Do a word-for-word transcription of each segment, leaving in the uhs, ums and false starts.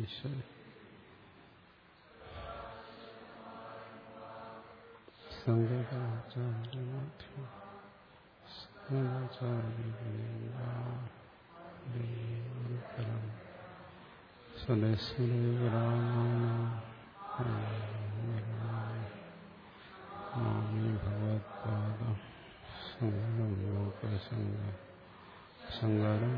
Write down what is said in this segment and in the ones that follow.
ഈശ്വര സംഗതാചാര്യ ഭഗവത്പാദം ശങ്കരം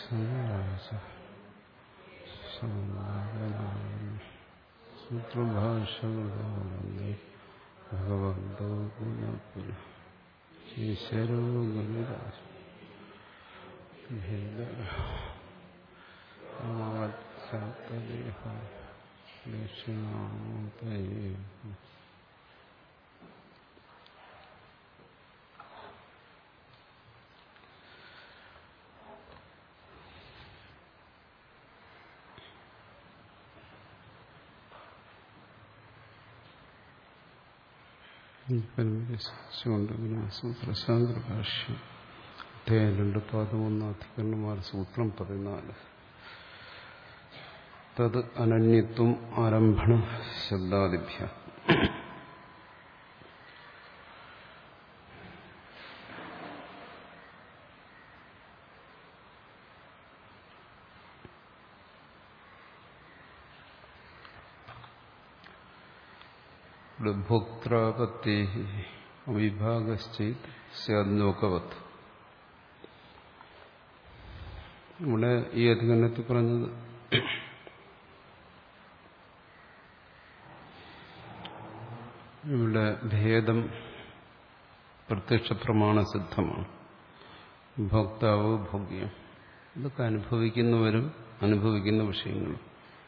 സൂത്രഭാഷകളെ ഭഗവന്തോ പുനഃ ഈശ്വരോ ഗുരുരാജ ഭേദ ദക്ഷിണാമൂർത്തയേ സൂത്രശാസ്ത്രഭാഷ്യം അധ്യായം രണ്ട് പതിമൂന്ന് അധികരണമാർ സൂത്രം പതിനാല് തത് അനന്യത്വം ആരംഭണ ശബ്ദാദിഭ്യ ഭോക്താപത്തേ അവിഭാഗശ്ചേത് സ്യാദ്ലോകവത്. ഇവിടെ ഈ അധികരണത്തിൽ പറഞ്ഞത് ഇവിടെ ഭേദം പ്രത്യക്ഷ പ്രമാണസിദ്ധമാണ്. ഭോക്താവ് ഭോഗ്യം ഇതൊക്കെ അനുഭവിക്കുന്നവരും അനുഭവിക്കുന്ന വിഷയങ്ങളും.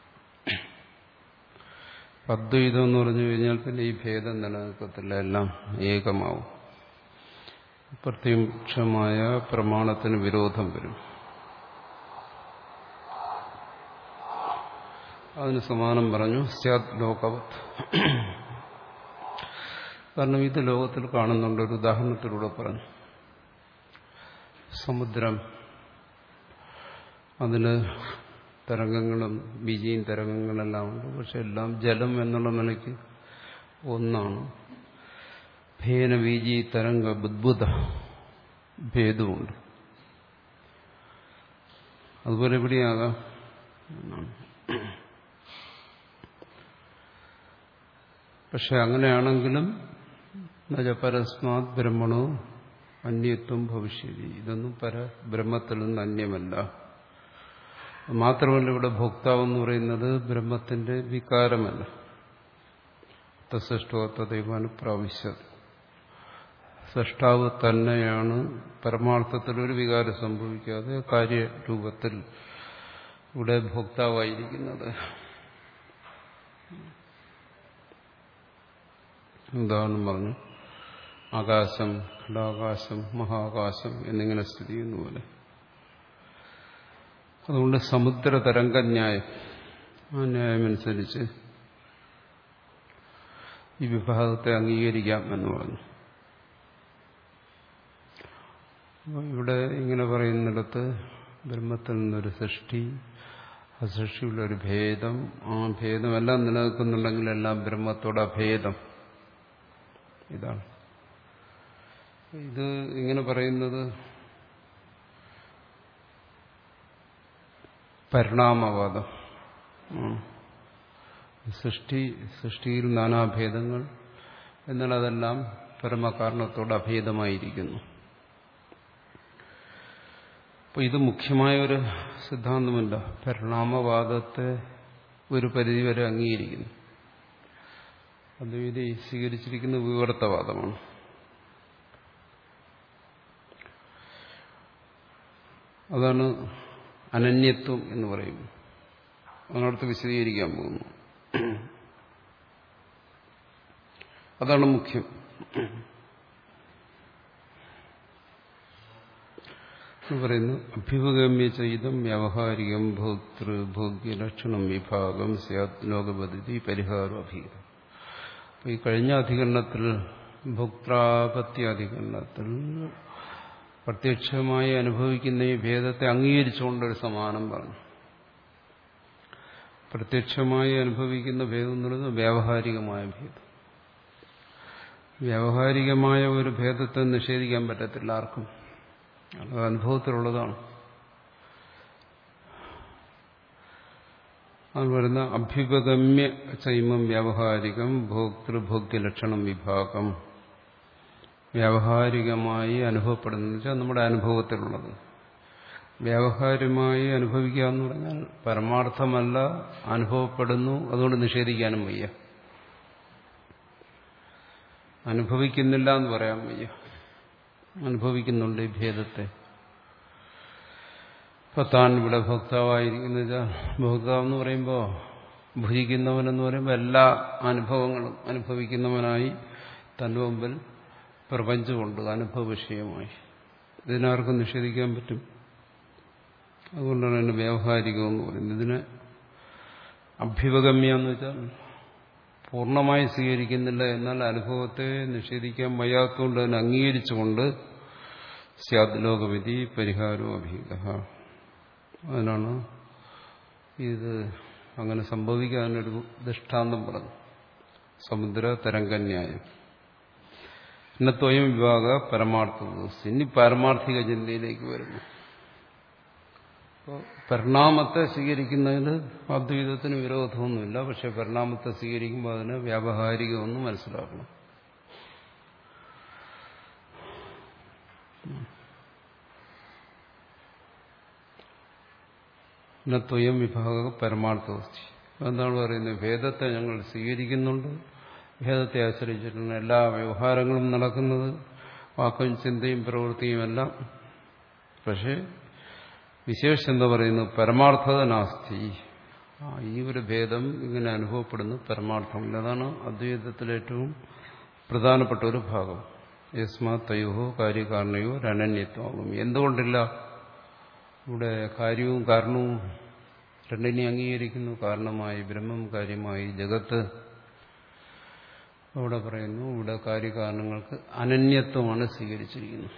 അദ്വൈതം എന്ന് പറഞ്ഞു കഴിഞ്ഞാൽ പിന്നെ ഈ ഭേദം നിലനിൽക്കത്തില്ല, എല്ലാം ഏകമാവും. പ്രത്യക്ഷമായ പ്രമാണത്തിന് വിരോധം വരും. അതിന് സമാനം പറഞ്ഞു സ്യാത് ലോകവത്. കാരണം ഇത് ലോകത്തിൽ കാണുന്നുണ്ട്. ഒരു ഉദാഹരണത്തിലൂടെ പറഞ്ഞു. സമുദ്രം, അതിന് തരംഗങ്ങളും ബീജിയും തരംഗങ്ങളെല്ലാം ഉണ്ട്. പക്ഷെ എല്ലാം ജലം എന്നുള്ള നിലയ്ക്ക് ഒന്നാണ്. ഭേന ബീജി തരംഗ ബുദ്ബുദ ഭേദമുണ്ട്. അതുപോലെ എവിടെയാകാം. പക്ഷെ അങ്ങനെയാണെങ്കിലും പരസ്മാത് ബ്രഹ്മണോ അന്യത്വം ഭവിഷ്യതി. ഇതൊന്നും പരബ്രഹ്മത്തിൽ നിന്ന് അന്യമല്ല. മാത്രമല്ല ഇവിടെ ഭോക്താവ് എന്ന് പറയുന്നത് ബ്രഹ്മത്തിന്റെ വികാരമല്ല. തസൃഷ്ടോ തദൈവാനുപ്രാവശ്യത്. സൃഷ്ടാവ് തന്നെയാണ് പരമാർത്ഥത്തിൽ ഒരു വികാരം സംഭവിക്കാതെ കാര്യരൂപത്തിൽ ഇവിടെ ഭോക്താവായിരിക്കുന്നത്. ഉദാഹരണം പറഞ്ഞു. ആകാശം, ഘടാകാശം, മഹാകാശം എന്നിങ്ങനെ സ്ഥിതി ചെയ്യുന്ന പോലെ. അതുകൊണ്ട് സമുദ്ര തരംഗന്യായം, ആ ന്യായമനുസരിച്ച് ഈ വിഭാഗത്തെ അംഗീകരിക്കാം എന്ന് പറഞ്ഞു. ഇവിടെ ഇങ്ങനെ പറയുന്നിടത്ത് ബ്രഹ്മത്തിൽ നിന്നൊരു സൃഷ്ടി, ആ സൃഷ്ടിയുള്ളൊരു ഭേദം, ആ ഭേദമെല്ലാം നിലനിൽക്കുന്നുണ്ടെങ്കിൽ എല്ലാം ബ്രഹ്മത്തോട് അഭേദം. ഇതാണ് ഇത് ഇങ്ങനെ പറയുന്നത്. പരിണാമവാദം. സൃഷ്ടി സൃഷ്ടിയിൽ നാനാഭേദങ്ങൾ, എന്നാൽ അതെല്ലാം പരമകാരണത്തോട് അഭേദമായിരിക്കുന്നു. അപ്പോൾ ഇത് മുഖ്യമായ ഒരു സിദ്ധാന്തമല്ല. പരിണാമവാദത്തെ ഒരു പരിധിവരെ അംഗീകരിക്കുന്നു. അദ്വൈതി സ്വീകരിച്ചിരിക്കുന്ന വിവർത്തവാദമാണ്. അതാണ് അനന്യത്വം എന്ന് പറയുന്നു. അതിനടുത്ത് വിശദീകരിക്കാൻ പോകുന്നു. അതാണ് മുഖ്യം. പറയുന്നു അഭ്യുപഗമ്യ ചെയ്തം വ്യാവഹാരികം ഭോക്തൃ ഭോഗ്യലക്ഷണം വിഭാഗം സ്യാത് ലോകപദ്ധതി പരിഹാരം അഭീതം. ഈ കഴിഞ്ഞ അധികരണത്തിൽ ഭോക്താപത്യ അധികരണത്തിൽ പ്രത്യക്ഷമായി അനുഭവിക്കുന്ന ഈ ഭേദത്തെ അംഗീകരിച്ചുകൊണ്ടൊരു സമാനം പറഞ്ഞു. പ്രത്യക്ഷമായി അനുഭവിക്കുന്ന ഭേദം എന്നുള്ളത് വ്യാവഹാരികമായ ഭേദം. വ്യാവഹാരികമായ ഒരു ഭേദത്തെ നിഷേധിക്കാൻ പറ്റത്തില്ല ആർക്കും. അത് അനുഭവത്തിലുള്ളതാണ്. അത് വരുന്ന അഭ്യുപഗമ്യ ചൈമം വ്യാവഹാരികം ഭോക്തൃഭോഗ്യലക്ഷണം വിഭാഗം. വ്യാവഹാരികമായി അനുഭവപ്പെടുന്നത് വെച്ചാൽ നമ്മുടെ അനുഭവത്തിലുള്ളത്. വ്യാവഹാരികമായി അനുഭവിക്കുക എന്ന് പറഞ്ഞാൽ പരമാർത്ഥമല്ല, അനുഭവപ്പെടുന്നു, അതുകൊണ്ട് നിഷേധിക്കാനും വയ്യ. അനുഭവിക്കുന്നില്ല എന്ന് പറയാൻ വയ്യ, അനുഭവിക്കുന്നുണ്ട് ഈ ഭേദത്തെ. ഇപ്പൊ താൻ ഇവിടെ ഭോക്താവായിരിക്കുന്ന വെച്ചാൽ ഭോക്താവ് എന്ന് പറയുമ്പോൾ ഭുജിക്കുന്നവനെന്ന് പറയുമ്പോൾ എല്ലാ അനുഭവങ്ങളും അനുഭവിക്കുന്നവനായി തന്റെ മുമ്പിൽ പ്രപഞ്ചമുണ്ട് അനുഭവ വിഷയമായി. ഇതിനാർക്കും നിഷേധിക്കാൻ പറ്റും. അതുകൊണ്ടാണ് അതിന് വ്യാവഹാരികം എന്ന് പറയുന്നത്. ഇതിന് അഭ്യുപഗമ്യ എന്ന് വെച്ചാൽ പൂർണ്ണമായി സ്വീകരിക്കുന്നില്ല, എന്നാൽ അനുഭവത്തെ നിഷേധിക്കാൻ വയ്യാത്തതുകൊണ്ട് അതിനെ അംഗീകരിച്ചുകൊണ്ട് സ്യാദ് ലോകവിധി പരിഹാരോ അഭീത. അതിനാണ് ഇത് അങ്ങനെ സംഭവിക്കാനൊരു ദൃഷ്ടാന്തം പറഞ്ഞു. സമുദ്ര തരംഗന്യായം. ഇന്നത്വയം വിഭാഗ പരമാർത്ഥ. ഇനി പാരമാർത്ഥിക ചിന്തയിലേക്ക് വരുന്നു. പരിണാമത്തെ സ്വീകരിക്കുന്നതിന് അദ്വൈതത്തിന് വിരോധമൊന്നുമില്ല. പക്ഷെ പരിണാമത്തെ സ്വീകരിക്കുമ്പോൾ അതിന് വ്യാവഹാരികമൊന്നും മനസ്സിലാക്കണം. ത്വയം വിഭാഗ പരമാർത്ഥവസ്തി. എന്താണ് പറയുന്നത്? ഭേദത്തെ ഞങ്ങൾ സ്വീകരിക്കുന്നുണ്ട്, ഭേദത്തെ ആശ്രയിച്ചിട്ടാണ് എല്ലാ വ്യവഹാരങ്ങളും നടക്കുന്നത്, വാക്കും ചിന്തയും പ്രവൃത്തിയുമെല്ലാം. പക്ഷേ വിശേഷം എന്താ പറയുന്നു? പരമാർത്ഥത നാസ്തി. ഈ ഒരു ഭേദം ഇങ്ങനെ അനുഭവപ്പെടുന്നു, പരമാർത്ഥമില്ല. അതാണ് അദ്വൈതത്തിലെ ഏറ്റവും പ്രധാനപ്പെട്ട ഒരു ഭാഗം. യസ്മാ തയോ കാര്യകാരണയോ രനന്യത്വമാകും. എന്തുകൊണ്ടില്ല? ഇവിടെ കാര്യവും കാരണവും രണ്ടിനെ അംഗീകരിക്കുന്നു. കാരണമായി ബ്രഹ്മം, കാര്യമായി ജഗത്ത്. അവിടെ പറയുന്നു ഇവിടെ കാര്യകാരണങ്ങൾക്ക് അനന്യത്വമാണ് സ്വീകരിച്ചിരിക്കുന്നത്.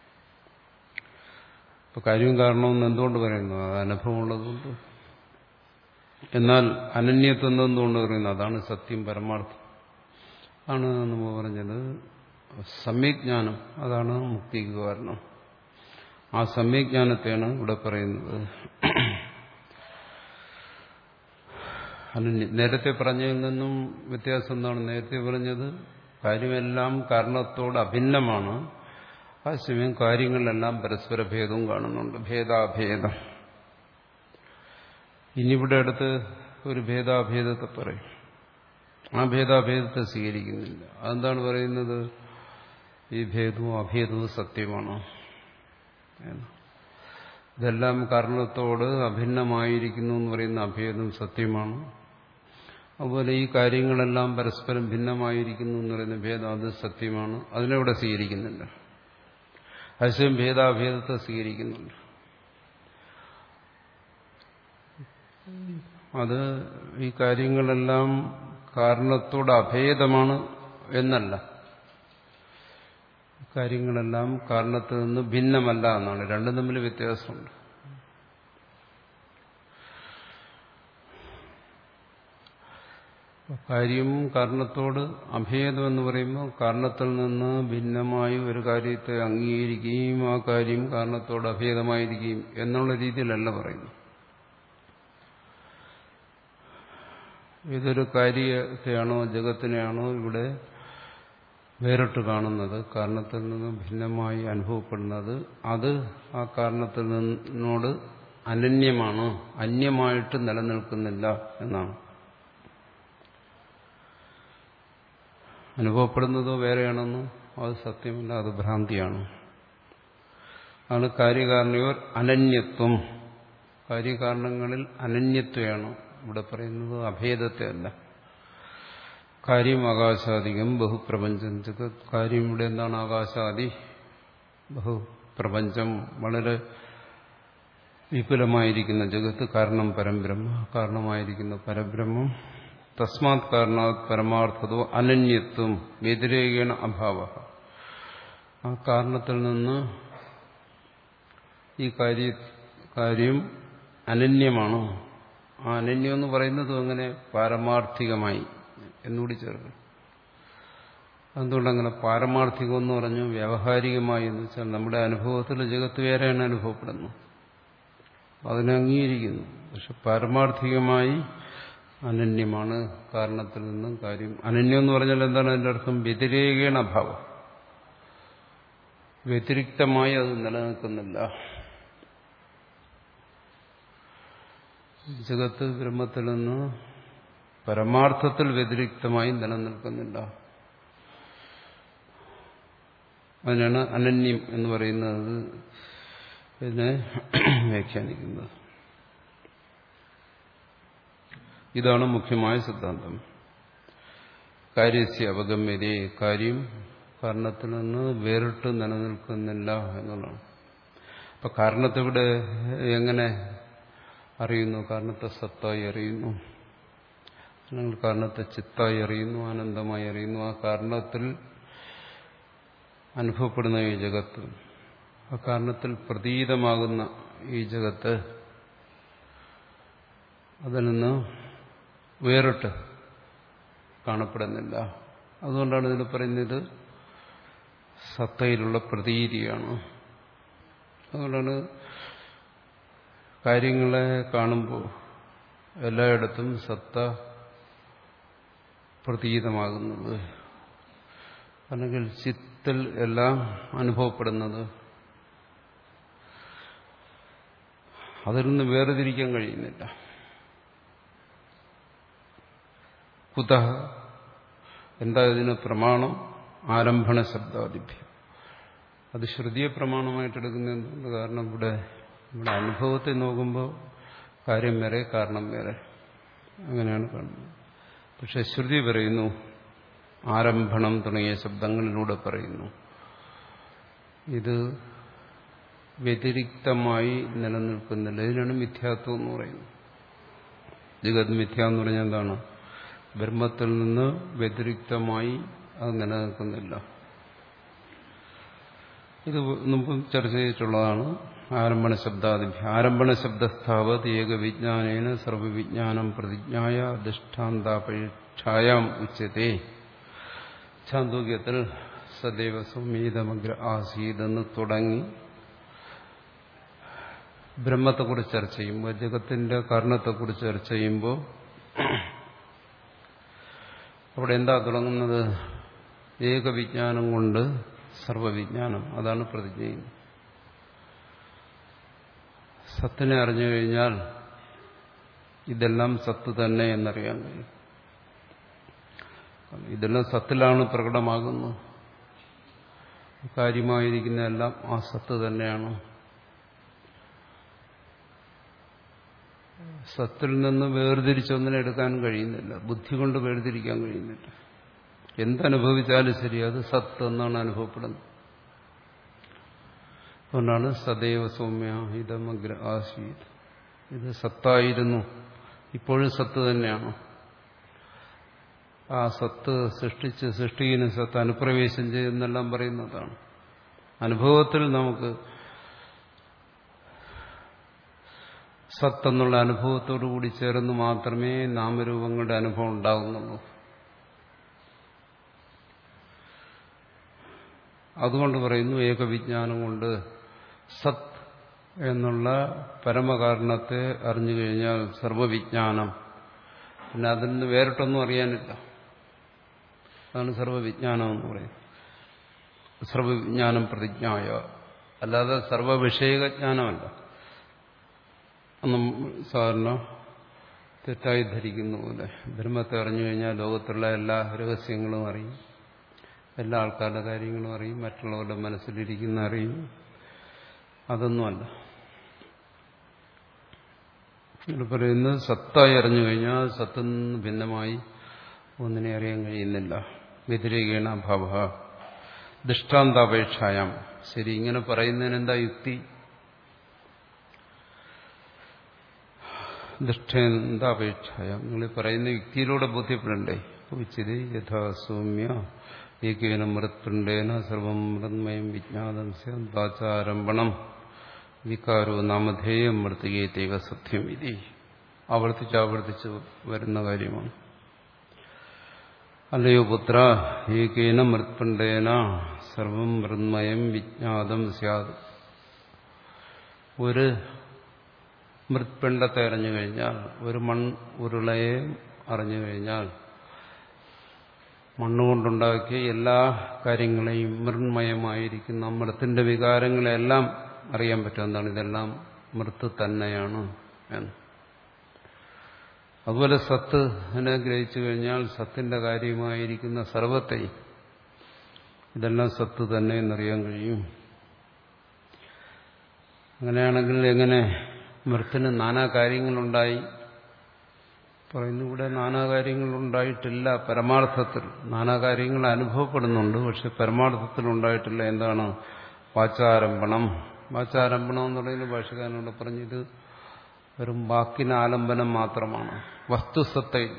ഇപ്പൊ കാര്യവും കാരണമെന്ന് എന്തുകൊണ്ട് പറയുന്നു? അത് അനുഭവമുള്ളതുകൊണ്ട്. എന്നാൽ അനന്യത്വം എന്തുകൊണ്ട് പറയുന്നു? അതാണ് സത്യം, പരമാർത്ഥം. ആണ് നമ്മൾ പറഞ്ഞത് സമ്യജ്ഞാനം. അതാണ് മുക്തിക്ക് കാരണം. ആ സമ്യജ്ഞാനത്തെയാണ് ഇവിടെ പറയുന്നത്. അനന്യ. നേരത്തെ പറഞ്ഞതിൽ നിന്നും വ്യത്യാസം എന്താണ്? നേരത്തെ പറഞ്ഞത് കാര്യമെല്ലാം കാരണത്തോട് അഭിന്നമാണ്. ആ സമയം കാര്യങ്ങളിലെല്ലാം പരസ്പര ഭേദവും കാണുന്നുണ്ട്, ഭേദാഭേദം. ഇനിയിവിടെ അടുത്ത് ഒരു ഭേദാഭേദത്തെ പറയും. ആ ഭേദാഭേദത്തെ സ്വീകരിക്കുന്നില്ല. അതെന്താണ് പറയുന്നത്? ഈ ഭേദവും അഭേദവും സത്യമാണ്. ഇതെല്ലാം കാരണത്തോട് അഭിന്നമായിരിക്കുന്നു എന്ന് പറയുന്ന അഭേദം സത്യമാണ്. അതുപോലെ ഈ കാര്യങ്ങളെല്ലാം പരസ്പരം ഭിന്നമായിരിക്കുന്നു എന്ന് പറയുന്ന ഭേദം അത് സത്യമാണ്. അതിനെവിടെ സ്വീകരിക്കുന്നില്ല. അശ്വം ഭേദാഭേദത്തെ സ്വീകരിക്കുന്നുണ്ട്. അത് ഈ കാര്യങ്ങളെല്ലാം കാരണത്തോട് അഭേദമാണ് എന്നല്ല, കാര്യങ്ങളെല്ലാം കാരണത്തിൽ നിന്ന് ഭിന്നമല്ല എന്നാണ്. രണ്ടും തമ്മിൽ വ്യത്യാസമുണ്ട്. കാര്യം കാരണത്തോട് അഭേദം എന്ന് പറയുമ്പോൾ കാരണത്തിൽ നിന്ന് ഭിന്നമായി ഒരു കാര്യത്തെ അംഗീകരിക്കുകയും ആ കാര്യം കാരണത്തോട് അഭേദമായിരിക്കുകയും എന്നുള്ള രീതിയിലല്ല പറയുന്നു. ഇതൊരു കാര്യത്തെയാണോ ജഗത്തിനെയാണോ ഇവിടെ വേറിട്ട് കാണുന്നത്, കാരണത്തിൽ നിന്ന് ഭിന്നമായി അനുഭവപ്പെടുന്നത്, അത് ആ കാരണത്തിൽ നിന്നോട് അനന്യമാണ്, അന്യമായിട്ട് നിലനിൽക്കുന്നില്ല എന്നാണ്. അനുഭവപ്പെടുന്നതോ വേറെയാണെന്നോ അത് സത്യമല്ല, അത് ഭ്രാന്തിയാണ്. ആണ് കാര്യകാരണയോർ അനന്യത്വം. കാര്യകാരണങ്ങളിൽ അനന്യത്വമാണ് ഇവിടെ പറയുന്നത്, അഭേദത്തെ അല്ല. കാര്യം ആകാശാദികം ബഹുപ്രപഞ്ചം ജഗത്. കാര്യം ഇവിടെ എന്താണ്? ആകാശാദി ബഹുപ്രപഞ്ചം, വളരെ വിപുലമായിരിക്കുന്ന ജഗത്ത്. കാരണം പരബ്രഹ്മ, കാരണമായിരിക്കുന്ന പരബ്രഹ്മം. തസ്മാത് കാരണാത് പരമാർത്ഥതോ അനന്യത്വം വ്യതിരേകേണ അഭാവ. ആ കാരണത്തിൽ നിന്ന് ഈ കാര്യ കാര്യം അനന്യമാണ്, ആ അനന്യം എന്ന് പറയുന്നതും അങ്ങനെ പാരമാർത്ഥികമായി എന്നുകൂടി ചേർക്കണം. എന്തുകൊണ്ടങ്ങനെ പാരമാർത്ഥികം എന്ന് പറഞ്ഞു? വ്യാവഹാരികമായി എന്ന് വെച്ചാൽ നമ്മുടെ അനുഭവത്തിൽ ജഗത്ത് വേറെയാണ് അനുഭവപ്പെടുന്നത്, അതിനെ അംഗീകരിക്കുന്നു. പക്ഷെ പാരമാർത്ഥികമായി അനന്യമാണ്, കാരണത്തിൽ നിന്നും കാര്യം. അനന്യം എന്ന് പറഞ്ഞാൽ എന്താണ് അതിന്റെ അർത്ഥം? വ്യതിരേകേണ അഭാവം, വ്യതിരിക്തമായി അത് നിലനിൽക്കുന്നില്ല. ജഗത്ത് ബ്രഹ്മത്തിൽ നിന്ന് പരമാർത്ഥത്തിൽ വ്യതിരിക്തമായി നിലനിൽക്കുന്നില്ല. അതിനാണ് അനന്യം എന്ന് പറയുന്നത്, ഇതിനെ വ്യാഖ്യാനിക്കുന്നത്. ഇതാണ് മുഖ്യമായ സിദ്ധാന്തം. കാര്യസ്യ അവഗമ്യതേ, കാര്യം കാരണത്തിൽ നിന്ന് വേറിട്ട് നിലനിൽക്കുന്നില്ല എന്നുള്ളതാണ്. അപ്പൊ കാരണത്തെ ഇവിടെ എങ്ങനെ അറിയുന്നു? കാരണത്തെ സത്തായി അറിയുന്നു, അല്ലെങ്കിൽ കാരണത്തെ ചിത്തായി അറിയുന്നു, ആനന്ദമായി അറിയുന്നു. ആ കാരണത്തിൽ അനുഭവപ്പെടുന്ന ഈ ജഗത്ത്, ആ കാരണത്തിൽ പ്രതീതമാകുന്ന ഈ ജഗത്ത് അതിൽ നിന്ന് വേറിട്ട് കാണപ്പെടുന്നില്ല. അതുകൊണ്ടാണ് ഇതിൽ പറയുന്നത് സത്തയിലുള്ള പ്രതീതിയാണ്. അതുകൊണ്ടാണ് കാര്യങ്ങളെ കാണുമ്പോൾ എല്ലായിടത്തും സത്ത പ്രതീതമാകുന്നത്, അല്ലെങ്കിൽ ചിത്തിൽ എല്ലാം അനുഭവപ്പെടുന്നത്. അതിൽ നിന്ന് വേർതിരിക്കാൻ കഴിയുന്നില്ല. കുതഃ, എന്താ ഇതിന് പ്രമാണം? ആരംഭണ ശബ്ദാദിഭ്യം. അത് ശ്രുതിയെ പ്രമാണമായിട്ട് എടുക്കുന്ന എന്തുകൊണ്ട്? കാരണം ഇവിടെ ഇവിടെ അനുഭവത്തെ നോക്കുമ്പോൾ കാര്യം വേറെ, കാരണം വേറെ, അങ്ങനെയാണ് കാണുന്നത്. പക്ഷെ ശ്രുതി പറയുന്നു, ആരംഭണം തുടങ്ങിയ ശബ്ദങ്ങളിലൂടെ പറയുന്നു, ഇത് വ്യതിരിക്തമായി നിലനിൽക്കുന്നില്ല. ഇതിനാണ് മിഥ്യാത്വം എന്ന് പറയുന്നത്. ജഗത് മിഥ്യ എന്ന് പറഞ്ഞാൽ എന്താണ്? ബ്രഹ്മത്തിൽ നിന്ന് വ്യതിരിക്തമായി അത് നിലനിൽക്കുന്നില്ല. ഇത് മുമ്പ് ചർച്ച ചെയ്തിട്ടുള്ളതാണ്. ആരംഭണ ശബ്ദാദിഭ്യം. ആരംഭണ ശബ്ദസ്ഥാവത് ഏകവിജ്ഞാനേന സർവവിജ്ഞാനം പ്രതിജ്ഞായ ദൃഷ്ടാന്താപേക്ഷായാം ഉച്യത്തെ. ഛാന്തോക്യത്തിൽ സദൈവ സൗമ്യതമഗ്ര ആസീതെന്ന് തുടങ്ങി ബ്രഹ്മത്തെക്കുറിച്ച് ചർച്ച ചെയ്യുമ്പോൾ, ജഗത്തിന്റെ കാരണത്തെക്കുറിച്ച് ചർച്ച ചെയ്യുമ്പോൾ അവിടെ എന്താ തുടങ്ങുന്നത്? ഏകവിജ്ഞാനം കൊണ്ട് സർവവിജ്ഞാനം, അതാണ് പ്രതിജ്ഞ ചെയ്യുന്നത്. സത്തിനെ അറിഞ്ഞു കഴിഞ്ഞാൽ ഇതെല്ലാം സത്ത് തന്നെ എന്നറിയാൻ കഴിയും. ഇതെല്ലാം സത്തിലാണ് പ്രകടമാകുന്നത്. കാര്യമായിരിക്കുന്നതെല്ലാം ആ സത്ത് തന്നെയാണ്. സത്തിൽ നിന്ന് വേർതിരിച്ചൊന്നിനെ എടുക്കാൻ കഴിയുന്നില്ല, ബുദ്ധി കൊണ്ട് വേർതിരിക്കാൻ കഴിയുന്നില്ല. എന്തനുഭവിച്ചാലും ശരി, അത് സത്ത് എന്നാണ് അനുഭവപ്പെടുന്നത്. അതുകൊണ്ടാണ് സദൈവ സൗമ്യ ഇതമഗ്ര ആസീത്, ഇത് സത്തായിരുന്നു, ഇപ്പോഴും സത്ത് തന്നെയാണ്. ആ സത്ത് സൃഷ്ടിച്ച് സൃഷ്ടിക്കുന്ന സത്ത് അനുപ്രവേശം ചെയ്യുന്നെല്ലാം പറയുന്നതാണ്. അനുഭവത്തിൽ നമുക്ക് സത്തെന്നുള്ള അനുഭവത്തോടു കൂടി ചേർന്ന് മാത്രമേ നാമരൂപങ്ങളുടെ അനുഭവം ഉണ്ടാകുന്നുള്ളൂ. അതുകൊണ്ട് പറയുന്നു, ഏകവിജ്ഞാനം കൊണ്ട് സത് എന്നുള്ള പരമകാരണത്തെ അറിഞ്ഞു കഴിഞ്ഞാൽ സർവവിജ്ഞാനം, പിന്നെ അതിൽ നിന്ന് വേറിട്ടൊന്നും അറിയാനില്ല. അതാണ് സർവവിജ്ഞാനം എന്ന് പറയുന്നത്. സർവവിജ്ഞാനം പ്രതിജ്ഞായ, അല്ലാതെ സർവവിഷയജ്ഞാനമല്ല. ഒന്നും സാധാരണ തെറ്റായി ധരിക്കുന്ന പോലെ ബ്രഹ്മത്തെ അറിഞ്ഞു കഴിഞ്ഞാൽ ലോകത്തുള്ള എല്ലാ രഹസ്യങ്ങളും അറിയും, എല്ലാ ആൾക്കാരുടെ കാര്യങ്ങളും അറിയും, മറ്റുള്ളവരുടെ മനസ്സിലിരിക്കുന്ന അറിയും. അതൊന്നുമല്ല. ഇവിടെ പറയുന്നത് സത്തായി അറിഞ്ഞു കഴിഞ്ഞാൽ സത്തിൽ നിന്ന് ഭിന്നമായി ഒന്നിനെ അറിയാൻ കഴിയുന്നില്ല. വ്യതിരേകേണ ഭാവ ദൃഷ്ടാന്താപേക്ഷായം. ശരി, ഇങ്ങനെ പറയുന്നതിന് എന്താ യുക്തി? ദൃഷ്ടാന്താപേക്ഷായം, നിങ്ങൾ പറയുന്ന യുക്തിയിലൂടെ ബോധ്യപ്പെടണ്ടേ? ഉച്ചതി യഥാ സൗമ്യ ഏകേന മൃത്പിണ്ഡേന സർവം മൃന്മയം വിജ്ഞാതം സ്യാചാരംഭണം വികാരോ നാമധേയം മൃത്തികേതേക സത്യം ഇതി. ആവർത്തിച്ച് ആവർത്തിച്ച് വരുന്ന കാര്യമാണ്. അല്ലയോ പുത്ര, ഏകേന മൃത്പിണ്ഡേന സർവം മൃന്മയം വിജ്ഞാതം സ്യാത്. ഒരു മൃത്പിണ്ഡത്തെ അറിഞ്ഞു കഴിഞ്ഞാൽ, ഒരു മൺ ഉരുളയെ അറിഞ്ഞു കഴിഞ്ഞാൽ, മണ്ണുകൊണ്ടുണ്ടാക്കിയ എല്ലാ കാര്യങ്ങളെയും മൃന്മയമായിരിക്കുന്ന മൃത്തിന്റെ വികാരങ്ങളെല്ലാം അറിയാൻ പറ്റും. എന്താണ്? ഇതെല്ലാം മൃത്ത് തന്നെയാണ് എന്ന്. അതുപോലെ സത്തിനെ ഗ്രഹിച്ചു കഴിഞ്ഞാൽ സത്തിന്റെ കാര്യമായിരിക്കുന്ന സർവത്തെയും ഇതെല്ലാം സത്ത് തന്നെ എന്നറിയാൻ കഴിയും. അങ്ങനെയാണെങ്കിൽ എങ്ങനെ മൃത്തിന് നാനാ കാര്യങ്ങളുണ്ടായി? പറയുന്നു, ഇവിടെ നാനാ കാര്യങ്ങളുണ്ടായിട്ടില്ല. പരമാർത്ഥത്തിൽ നാനാ കാര്യങ്ങൾ അനുഭവപ്പെടുന്നുണ്ട്, പക്ഷെ പരമാർത്ഥത്തിൽ ഉണ്ടായിട്ടില്ല. എന്താണ്? വാചാരംഭണം. വാചാരംഭണം എന്ന് പറയുന്ന ഭാഷകാരനോട് പറഞ്ഞത് വെറും വാക്കിന് ആലംബനം മാത്രമാണ്, വസ്തുസത്തയില്ല.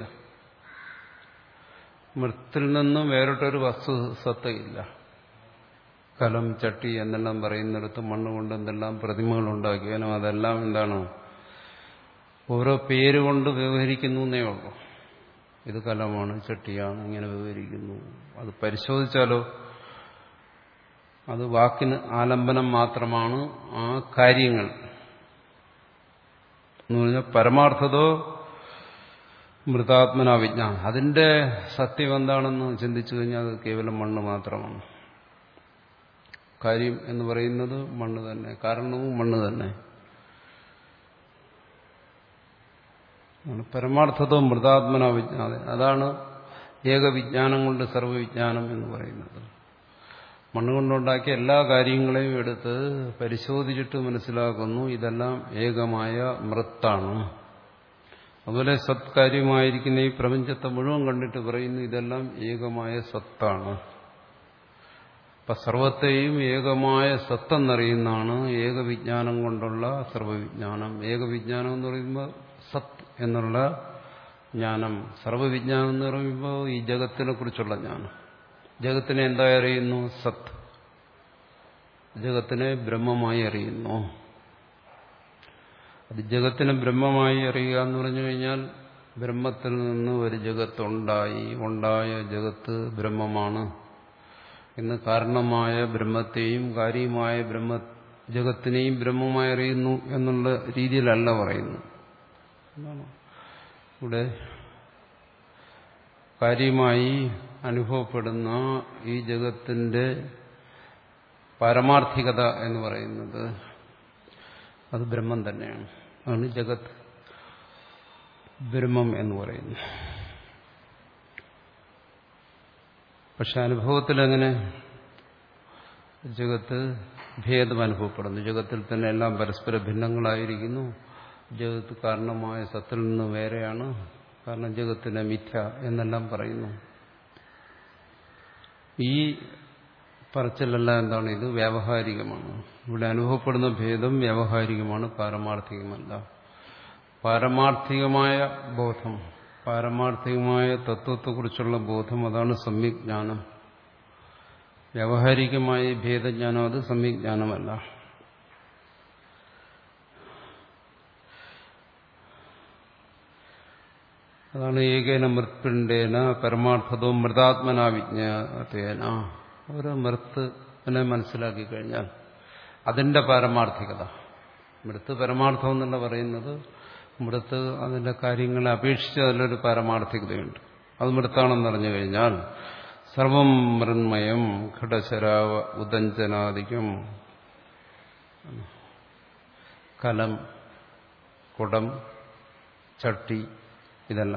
മൃത്തിൽ നിന്നും വേറിട്ടൊരു വസ്തുസത്തയില്ല. കലം, ചട്ടി എന്നെല്ലാം പറയുന്നിടത്ത് മണ്ണുകൊണ്ട് എന്തെല്ലാം പ്രതിമകൾ ഉണ്ടാക്കിയാലും അതെല്ലാം എന്താണ്? ഓരോ പേരുകൊണ്ട് വ്യവഹരിക്കുന്നു എന്നേ ഉള്ളൂ. ഇത് കലമാണ്, ചട്ടിയാണ്, ഇങ്ങനെ വ്യവഹരിക്കുന്നു. അത് പരിശോധിച്ചാലോ അത് വാക്കിന് ആലംബനം മാത്രമാണ്. ആ കാര്യങ്ങൾ എന്ന് പറഞ്ഞാൽ പരമാർത്ഥതോ മൃതാത്മനാ വിജ്ഞാനം. അതിന്റെ സത്യം എന്താണെന്ന് ചിന്തിച്ചു കഴിഞ്ഞാൽ അത് കേവലം മണ്ണ് മാത്രമാണ്. കാര്യം എന്ന് പറയുന്നത് മണ്ണ് തന്നെ, കാരണവും മണ്ണ് തന്നെ. പരമാർത്ഥതോ മൃതാത്മനാ വിജ്ഞാനം. അതാണ് ഏകവിജ്ഞാനം കൊണ്ട് സർവ്വവിജ്ഞാനം എന്ന് പറയുന്നത്. മണ്ണുകൊണ്ടുണ്ടാക്കിയ എല്ലാ കാര്യങ്ങളെയും എടുത്ത് പരിശോധിച്ചിട്ട് മനസ്സിലാക്കുന്നു ഇതെല്ലാം ഏകമായ മൃത്താണ്. അതുപോലെ സത്കാര്യമായിരിക്കുന്ന ഈ പ്രപഞ്ചത്തെ മുഴുവൻ കണ്ടിട്ട് പറയുന്നു ഇതെല്ലാം ഏകമായ സത്താണ്. അപ്പൊ സർവത്തെയും ഏകമായ സത്തെന്നറിയുന്നതാണ് ഏകവിജ്ഞാനം കൊണ്ടുള്ള സർവവിജ്ഞാനം. ഏകവിജ്ഞാനം എന്ന് പറയുമ്പോൾ സത് എന്നുള്ള ജ്ഞാനം. സർവവിജ്ഞാനം എന്ന് പറയുമ്പോൾ ഈ ജഗത്തിനെ കുറിച്ചുള്ള ജ്ഞാനം. ജഗത്തിനെ എന്തായി അറിയുന്നു? സത്ത്. ജഗത്തിനെ ബ്രഹ്മമായി അറിയുന്നു. അത് ജഗത്തിനെ ബ്രഹ്മമായി അറിയുക എന്ന് പറഞ്ഞു കഴിഞ്ഞാൽ ബ്രഹ്മത്തിൽ നിന്ന് ഒരു ജഗത്തുണ്ടായി, ഉണ്ടായ ജഗത്ത് ബ്രഹ്മമാണ് എന്ന് കാരണമായ ബ്രഹ്മത്തെയും കാര്യമായ ബ്രഹ്മ ജഗത്തിനെയും ബ്രഹ്മമായി അറിയുന്നു എന്നുള്ള രീതിയിലല്ല പറയുന്നു. ഇവിടെ കാര്യമായി അനുഭവപ്പെടുന്ന ഈ ജഗത്തിന്റെ പാരമാർത്ഥികത എന്ന് പറയുന്നത് അത് ബ്രഹ്മം തന്നെയാണ്. അതാണ് ജഗത് ബ്രഹ്മം എന്ന് പറയുന്നത്. പക്ഷെ അനുഭവത്തിൽ എങ്ങനെ ജഗത്ത് ഭേദം അനുഭവപ്പെടുന്നു. ജഗത്തിൽ തന്നെ എല്ലാം പരസ്പര ഭിന്നങ്ങളായിരിക്കുന്നു. ജഗത്ത് കാരണമായ സത്തിൽ നിന്ന് വേറെയാണ്. കാരണം ജഗത്തിനെ മിഥ്യ എന്നെല്ലാം പറയുന്നു. ഈ പറച്ചിലെല്ലാം എന്താണ്? ഇത് വ്യാവഹാരികമാണ്. ഇവിടെ അനുഭവപ്പെടുന്ന ഭേദം വ്യാവഹാരികമാണ്, പാരമാർത്ഥികമല്ല. പാരമാർത്ഥികമായ ബോധം, പാരമാർത്ഥികമായ തത്വത്തെക്കുറിച്ചുള്ള ബോധം, അതാണ് സമ്യക്ജ്ഞാനം. വ്യാവഹാരികമായ ഭേദജ്ഞാനം അത് സമ്യക്ജ്ഞാനമല്ല. അതാണ് ഏകേന മൃത്പിണ്ഡേന പരമാർത്ഥതോ മൃതാത്മനാ വിജ്ഞാതേന. ഒരു മൃത്തിനെ മനസ്സിലാക്കി കഴിഞ്ഞാൽ അതിന്റെ പാരമാർത്ഥികത, മൃത്ത് പരമാർത്ഥം എന്നുള്ള പറയുന്നത് മൃത്ത് അതിന്റെ കാര്യങ്ങളെ അപേക്ഷിച്ച് അതിലൊരു പാരമാർത്ഥികതയുണ്ട്. അത് മൃത്താണെന്ന് അറിഞ്ഞു കഴിഞ്ഞാൽ സർവം മൃന്മയം ഘടശരാവ ഉദഞ്ചനാദികം, കലം, കുടം, ചട്ടി, ഇതെല്ലാം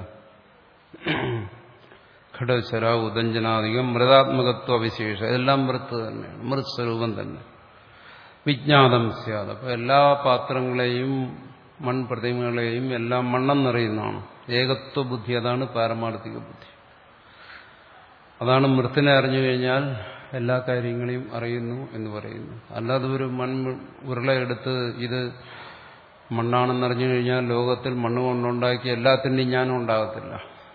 ഘടശരാ ഉദഞ്ചനാദികം മൃതാത്മകത്വ വിശേഷം, ഇതെല്ലാം മൃത്ത് തന്നെയാണ്, മൃത് സ്വരൂപം തന്നെ. വിജ്ഞാതം സ്യാദ്. അപ്പൊ എല്ലാ പാത്രങ്ങളെയും മൺപ്രതിമകളെയും എല്ലാം മണ്ണെന്നറിയുന്നതാണ് ഏകത്വ ബുദ്ധി. അതാണ് പാരമാർത്ഥിക ബുദ്ധി. അതാണ് മൃത്തിനെ അറിഞ്ഞു കഴിഞ്ഞാൽ എല്ലാ കാര്യങ്ങളെയും അറിയുന്നു എന്ന് പറയുന്നു. അല്ലാതെ ഒരു മൺ ഉരുളയെടുത്ത് ഇത് മണ്ണാണെന്നറിഞ്ഞു കഴിഞ്ഞാൽ ലോകത്തിൽ മണ്ണ് കൊണ്ടുണ്ടാക്കിയ എല്ലാത്തിൻ്റെയും ജ്ഞാനം ഉണ്ടാകത്തില്ല.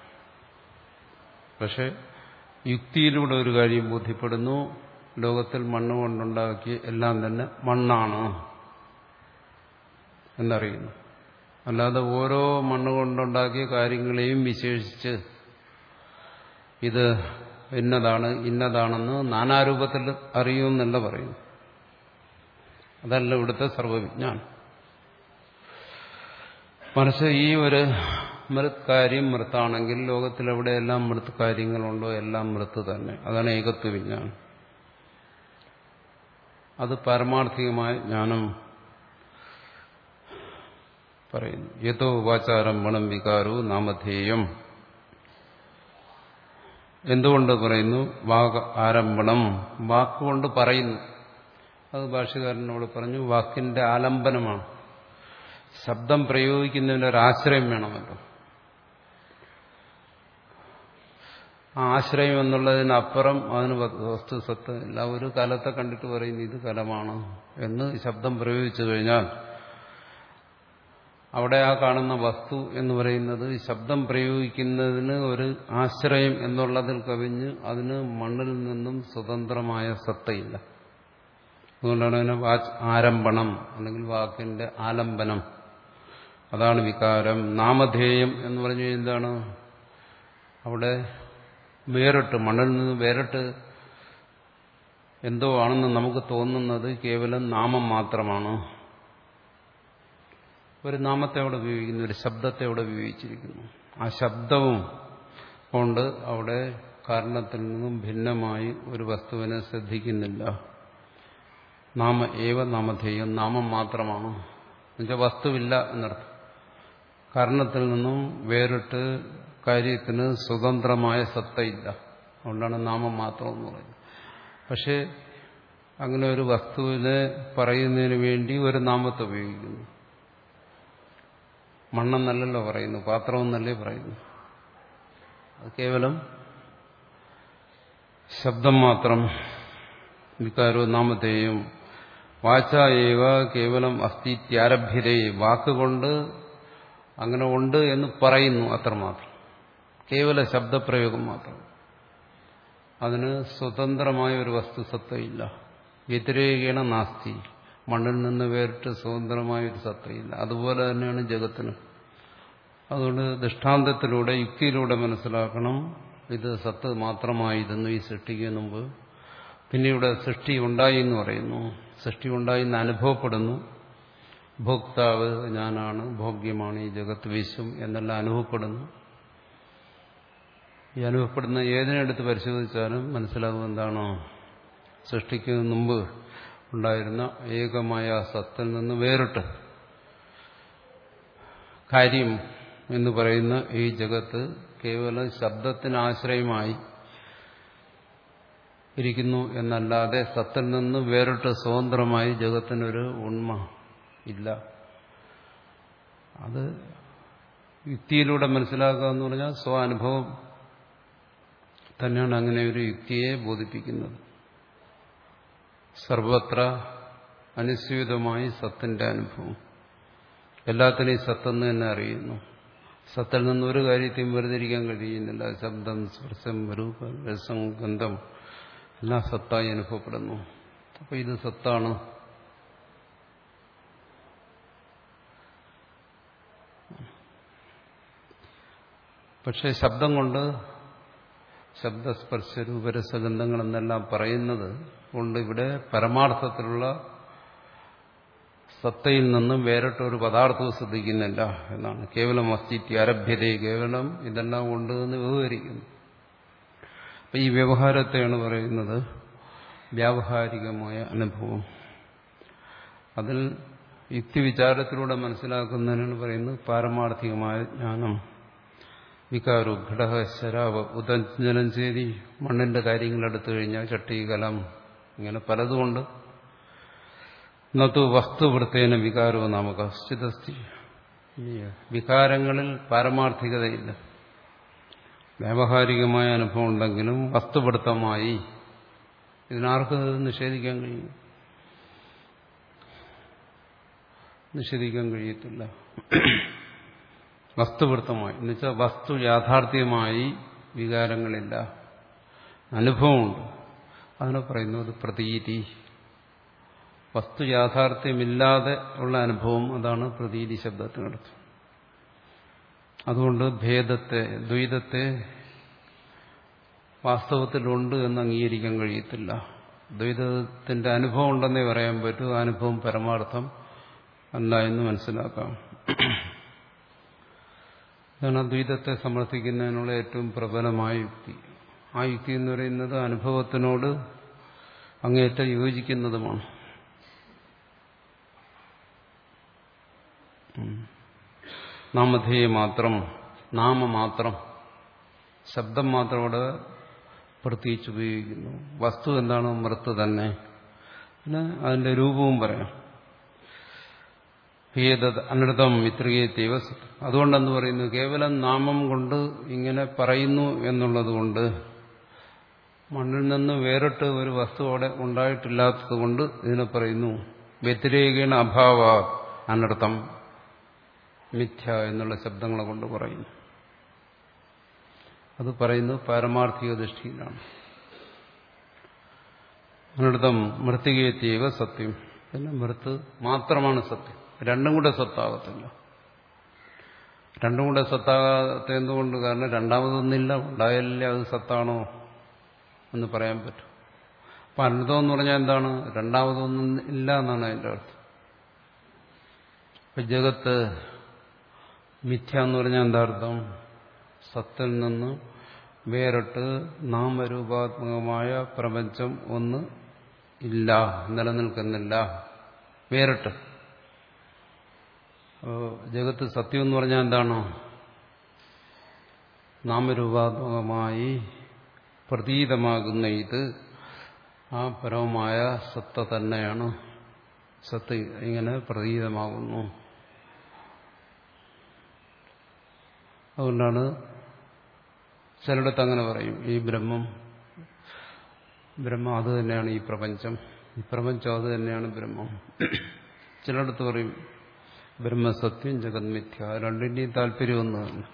പക്ഷെ യുക്തിയിലൂടെ ഒരു കാര്യം ബോധ്യപ്പെടുന്നു, ലോകത്തിൽ മണ്ണ് കൊണ്ടുണ്ടാക്കിയ എല്ലാം തന്നെ മണ്ണാണ് എന്നറിയുന്നു. അല്ലാതെ ഓരോ മണ്ണ് കൊണ്ടുണ്ടാക്കിയ കാര്യങ്ങളെയും വിശേഷിച്ച് ഇത് ഇന്നതാണ് ഇന്നതാണെന്ന് നാനാരൂപത്തിൽ അറിയുമെന്നല്ല പറയുന്നു. അതല്ല ഇവിടുത്തെ സർവവിജ്ഞാനം. മറിച്ച് ഈ ഒരു മൃത് കാര്യം മൃത്താണെങ്കിൽ ലോകത്തിലെവിടെയെല്ലാം മൃത് കാര്യങ്ങളുണ്ടോ എല്ലാം മൃത്ത് തന്നെ. അതാണ് ഏകത്വ വിജ്ഞാനം. അത് പാരമാർത്ഥികമായ ജ്ഞാനം പറയുന്നു. യതോ വാചാരംഭണം വികാരോ നാമധേയം. എന്തുകൊണ്ട് പറയുന്നു? വാക് ആരംഭണം, വാക്കുകൊണ്ട് പറയുന്നു. അത് ഭാഷ്യകാരനോട് പറഞ്ഞു, വാക്കിന്റെ ആലംബനമാണ്. ശബ്ദം പ്രയോഗിക്കുന്നതിന് ഒരാശ്രയം വേണമല്ലോ. ആ ആശ്രയം എന്നുള്ളതിനപ്പുറം അതിന് വസ്തു സത്ത് ഇല്ല. ഒരു കലത്തെ കണ്ടിട്ട് പറയുന്നു ഇത് കലമാണ് എന്ന് ശബ്ദം പ്രയോഗിച്ചു കഴിഞ്ഞാൽ അവിടെ ആ കാണുന്ന വസ്തു എന്ന് പറയുന്നത് ശബ്ദം പ്രയോഗിക്കുന്നതിന് ഒരു ആശ്രയം എന്നുള്ളതിൽ കവിഞ്ഞ് അതിന് മണ്ണിൽ നിന്നും സ്വതന്ത്രമായ സത്തയില്ല. അതുകൊണ്ടാണ് അതിനെ ആരംഭണം അല്ലെങ്കിൽ വാക്കിന്റെ ആലംബനം. അതാണ് വികാരം. നാമധേയം എന്ന് പറഞ്ഞു എന്താണ്? അവിടെ വേറിട്ട് മണ്ണിൽ നിന്ന് വേറിട്ട് എന്തോ ആണെന്ന് നമുക്ക് തോന്നുന്നത് കേവലം നാമം മാത്രമാണ്. ഒരു നാമത്തെ അവിടെ ഉപയോഗിക്കുന്നു, ഒരു ശബ്ദത്തെ അവിടെ ഉപയോഗിച്ചിരിക്കുന്നു. ആ ശബ്ദവും കൊണ്ട് അവിടെ കാരണത്തിൽ നിന്നും ഭിന്നമായി ഒരു വസ്തുവിനെ ശ്രദ്ധിക്കുന്നില്ല. നാമ ഏവ നാമധേയം, നാമം മാത്രമാണ്. എന്നുവെച്ചാൽ വസ്തുവില്ല എന്നർത്ഥം. കാരണത്തിൽ നിന്നും വേറിട്ട് കാര്യത്തിന് സ്വതന്ത്രമായ സത്തയില്ല. അതുകൊണ്ടാണ് നാമം മാത്രം എന്ന് പറയുന്നത്. പക്ഷെ അങ്ങനെ ഒരു വസ്തുവിനെ പറയുന്നതിന് വേണ്ടി ഒരു നാമത്തെ ഉപയോഗിക്കുന്നു. മണ്ണെന്നല്ലല്ലോ പറയുന്നു, പാത്രമെന്നല്ലേ പറയുന്നു. അത് കേവലം ശബ്ദം മാത്രം. വികാരോ നാമധേയം വാച ഏവ കേവലം അസ്തിത്യാരഭ്യതേ. വാക്കുകൊണ്ട് അങ്ങനെ ഉണ്ട് എന്ന് പറയുന്നു, അത്രമാത്രം. കേവല ശബ്ദപ്രയോഗം മാത്രം. അതിന് സ്വതന്ത്രമായ ഒരു വസ്തുസത്തയില്ല. വ്യതിരേകേണ നാസ്തി. മണ്ണിൽ നിന്ന് വേറിട്ട് സ്വതന്ത്രമായ ഒരു സത്തയില്ല. അതുപോലെ തന്നെയാണ് ജഗത്തിന്. അതുകൊണ്ട് ദൃഷ്ടാന്തത്തിലൂടെ യുക്തിയിലൂടെ മനസ്സിലാക്കണം, ഇത് സത്ത് മാത്രമായിരുന്നു ഈ സൃഷ്ടിക്ക് മുമ്പ്. പിന്നെ ഇവിടെ സൃഷ്ടി ഉണ്ടായി എന്ന് പറയുന്നു. സൃഷ്ടി ഉണ്ടായി എന്ന് അനുഭവപ്പെടുന്നു. ഭോക്താവ് ഞാനാണ്, ഭോഗ്യമാണ് ഈ ജഗത്ത്, വിശ്വം എന്നെല്ലാം അനുഭവപ്പെടുന്നു. ഈ അനുഭവപ്പെടുന്ന ഏതിനെടുത്ത് പരിശോധിച്ചാലും മനസ്സിലാകും എന്താണോ, സൃഷ്ടിക്ക് മുമ്പ് ഉണ്ടായിരുന്ന ഏകമായ സത്തിൽ നിന്ന് വേറിട്ട് കാര്യം എന്ന് പറയുന്ന ഈ ജഗത്ത് കേവലം ശബ്ദത്തിന് ആശ്രയമായി ഇരിക്കുന്നു എന്നല്ലാതെ സത്തിൽ നിന്ന് വേറിട്ട് സ്വതന്ത്രമായി ജഗത്തിനൊരു ഉണ്മ ഇല്ല. അത് യുക്തിയിലൂടെ മനസ്സിലാക്കുക എന്ന് പറഞ്ഞാൽ സ്വാനുഭവം തന്നെയാണ് അങ്ങനെ ഒരു യുക്തിയെ ബോധിപ്പിക്കുന്നത്. സർവത്ര അനുസ്യൂതമായി സത്തിന്റെ അനുഭവം. എല്ലാത്തിനെയും സത്തെന്ന് തന്നെ അറിയുന്നു. സത്തിൽ നിന്ന് ഒരു കാര്യത്തെയും വേർതിരിക്കാൻ കഴിയുന്നില്ല. ശബ്ദം, സ്പർശം, രൂപം, രസം, ഗന്ധം എല്ലാം സത്തായി അനുഭവപ്പെടുന്നു. അപ്പൊ ഇത് സത്താണ്. പക്ഷെ ശബ്ദം കൊണ്ട് ശബ്ദസ്പർശ രൂപരസഗന്ധങ്ങളെന്നെല്ലാം പറയുന്നത് കൊണ്ട് ഇവിടെ പരമാർത്ഥത്തിലുള്ള സത്തയിൽ നിന്നും വേറിട്ടൊരു പദാർത്ഥവും ശ്രദ്ധിക്കുന്നില്ല എന്നാണ്. കേവലം അസ്തിത്വ ആരഭ്യത, കേവലം ഇതെല്ലാം കൊണ്ട് എന്ന് വ്യവഹരിക്കുന്നു. അപ്പൊ ഈ വ്യവഹാരത്തെയാണ് പറയുന്നത് വ്യാവഹാരികമായ അനുഭവം. അതിൽ യുക്തിവിചാരത്തിലൂടെ മനസ്സിലാക്കുന്നതിനാണ് പറയുന്നത് പാരമാർത്ഥികമായ ജ്ഞാനം. വികാരോ ഘടക ശരാവ ഉദഞ്ജനം ചെയ്തി. മണ്ണിന്റെ കാര്യങ്ങൾ എടുത്തു കഴിഞ്ഞാൽ ചട്ടി, കലം, ഇങ്ങനെ പലതുകൊണ്ട് നതു വസ്തുവൃത്തേന വികാരോ നാമ കശ്ചിതസ്തി. വികാരങ്ങളിൽ പാരമാർത്ഥികതയില്ല. വ്യാവഹാരികമായ അനുഭവം ഉണ്ടെങ്കിലും വസ്തുവൃത്തമായി ഇതിനാർക്കും നിഷേധിക്കാൻ കഴിയും നിഷേധിക്കാൻ കഴിയത്തില്ല. വസ്തുവൃത്തമായി എന്നുവെച്ചാൽ വസ്തു യാഥാർത്ഥ്യമായി വികാരങ്ങളില്ല, അനുഭവമുണ്ട്. അതിനെ പറയുന്നത് പ്രതീതി. വസ്തു യാഥാർത്ഥ്യമില്ലാതെ ഉള്ള അനുഭവം, അതാണ് പ്രതീതി ശബ്ദത്തിനടുത്ത്. അതുകൊണ്ട് ഭേദത്തെ, ദ്വൈതത്തെ വാസ്തവത്തിലുണ്ട് എന്ന് അംഗീകരിക്കാൻ കഴിയത്തില്ല. ദ്വൈതത്തിന്റെ അനുഭവം ഉണ്ടെന്നേ പറയാൻ പറ്റൂ. അനുഭവം പരമാർത്ഥം അല്ല എന്ന് മനസ്സിലാക്കാം. ഇതാണ് അദ്വൈതത്തെ സമർത്ഥിക്കുന്നതിനുള്ള ഏറ്റവും പ്രബലമായ യുക്തി. ആ യുക്തി എന്ന് പറയുന്നത് അനുഭവത്തിനോട് അങ്ങേയറ്റം യോജിക്കുന്നതുമാണ്. നാമധേയ മാത്രം, നാമമാത്രം, ശബ്ദം മാത്രം ഇവിടെ പ്രത്യേകിച്ച് ഉപയോഗിക്കുന്നു. വസ്തു എന്താണ്? മൃത്ത് തന്നെ. പിന്നെ അതിന്റെ രൂപവും പറയാം. ഭേദ അനൃതം മിത്രികേത്യവ. അതുകൊണ്ടെന്ന് പറയുന്നു, കേവലം നാമം കൊണ്ട് ഇങ്ങനെ പറയുന്നു എന്നുള്ളത് കൊണ്ട്, മണ്ണിൽ നിന്ന് വേറിട്ട് ഒരു വസ്തു അവിടെ ഉണ്ടായിട്ടില്ലാത്തത് കൊണ്ട് ഇതിനെ പറയുന്നു വ്യതിരേകേണ അഭാവ അനർത്ഥം, മിഥ്യ എന്നുള്ള ശബ്ദങ്ങളെ കൊണ്ട് പറയുന്നു. അത് പറയുന്നു പാരമാർത്ഥിക ദൃഷ്ടിയിലാണ്. അനർത്ഥം മൃത്തികേത്യവ സത്യം. പിന്നെ മൃത്ത് മാത്രമാണ് സത്യം. രണ്ടും കൂടെ സത്താകത്തില്ല. രണ്ടും കൂടെ സത്താകാത്ത എന്തുകൊണ്ട്? കാരണം രണ്ടാമതൊന്നില്ല. ഉണ്ടായാലേ അത് സത്താണോ എന്ന് പറയാൻ പറ്റും. അപ്പൊ അനർത്ഥം എന്ന് പറഞ്ഞാൽ എന്താണ്? രണ്ടാമതൊന്നും ഇല്ല എന്നാണ് അതിന്റെ അർത്ഥം. ഇപ്പൊ ജഗത്ത് മിഥ്യ എന്ന് പറഞ്ഞാൽ എന്താ അർത്ഥം? സത്തിൽ നിന്ന് വേറിട്ട് നാമരൂപാത്മകമായ പ്രപഞ്ചം ഒന്ന് ഇല്ല, നിലനിൽക്കുന്നില്ല, വേറിട്ട്. ജഗത്ത് സത്യം എന്ന് പറഞ്ഞാൽ എന്താണ്? നാമരൂപാത്മകമായി പ്രതീതമാകുന്ന ഇത് ആ പരമമായ സത്ത തന്നെയാണ്. സത്ത് ഇങ്ങനെ പ്രതീതമാകുന്നു. അതുകൊണ്ടാണ് ചിലയിടത്ത് അങ്ങനെ പറയും, ഈ ബ്രഹ്മം ബ്രഹ്മം അത് തന്നെയാണ് ഈ പ്രപഞ്ചം, ഈ പ്രപഞ്ചം അത് തന്നെയാണ് ബ്രഹ്മം. ചിലയിടത്ത് പറയും ബ്രഹ്മസത്യം ജഗന്മിഥ്യ. രണ്ടിന്റെയും താല്പര്യം ഒന്നാണ്.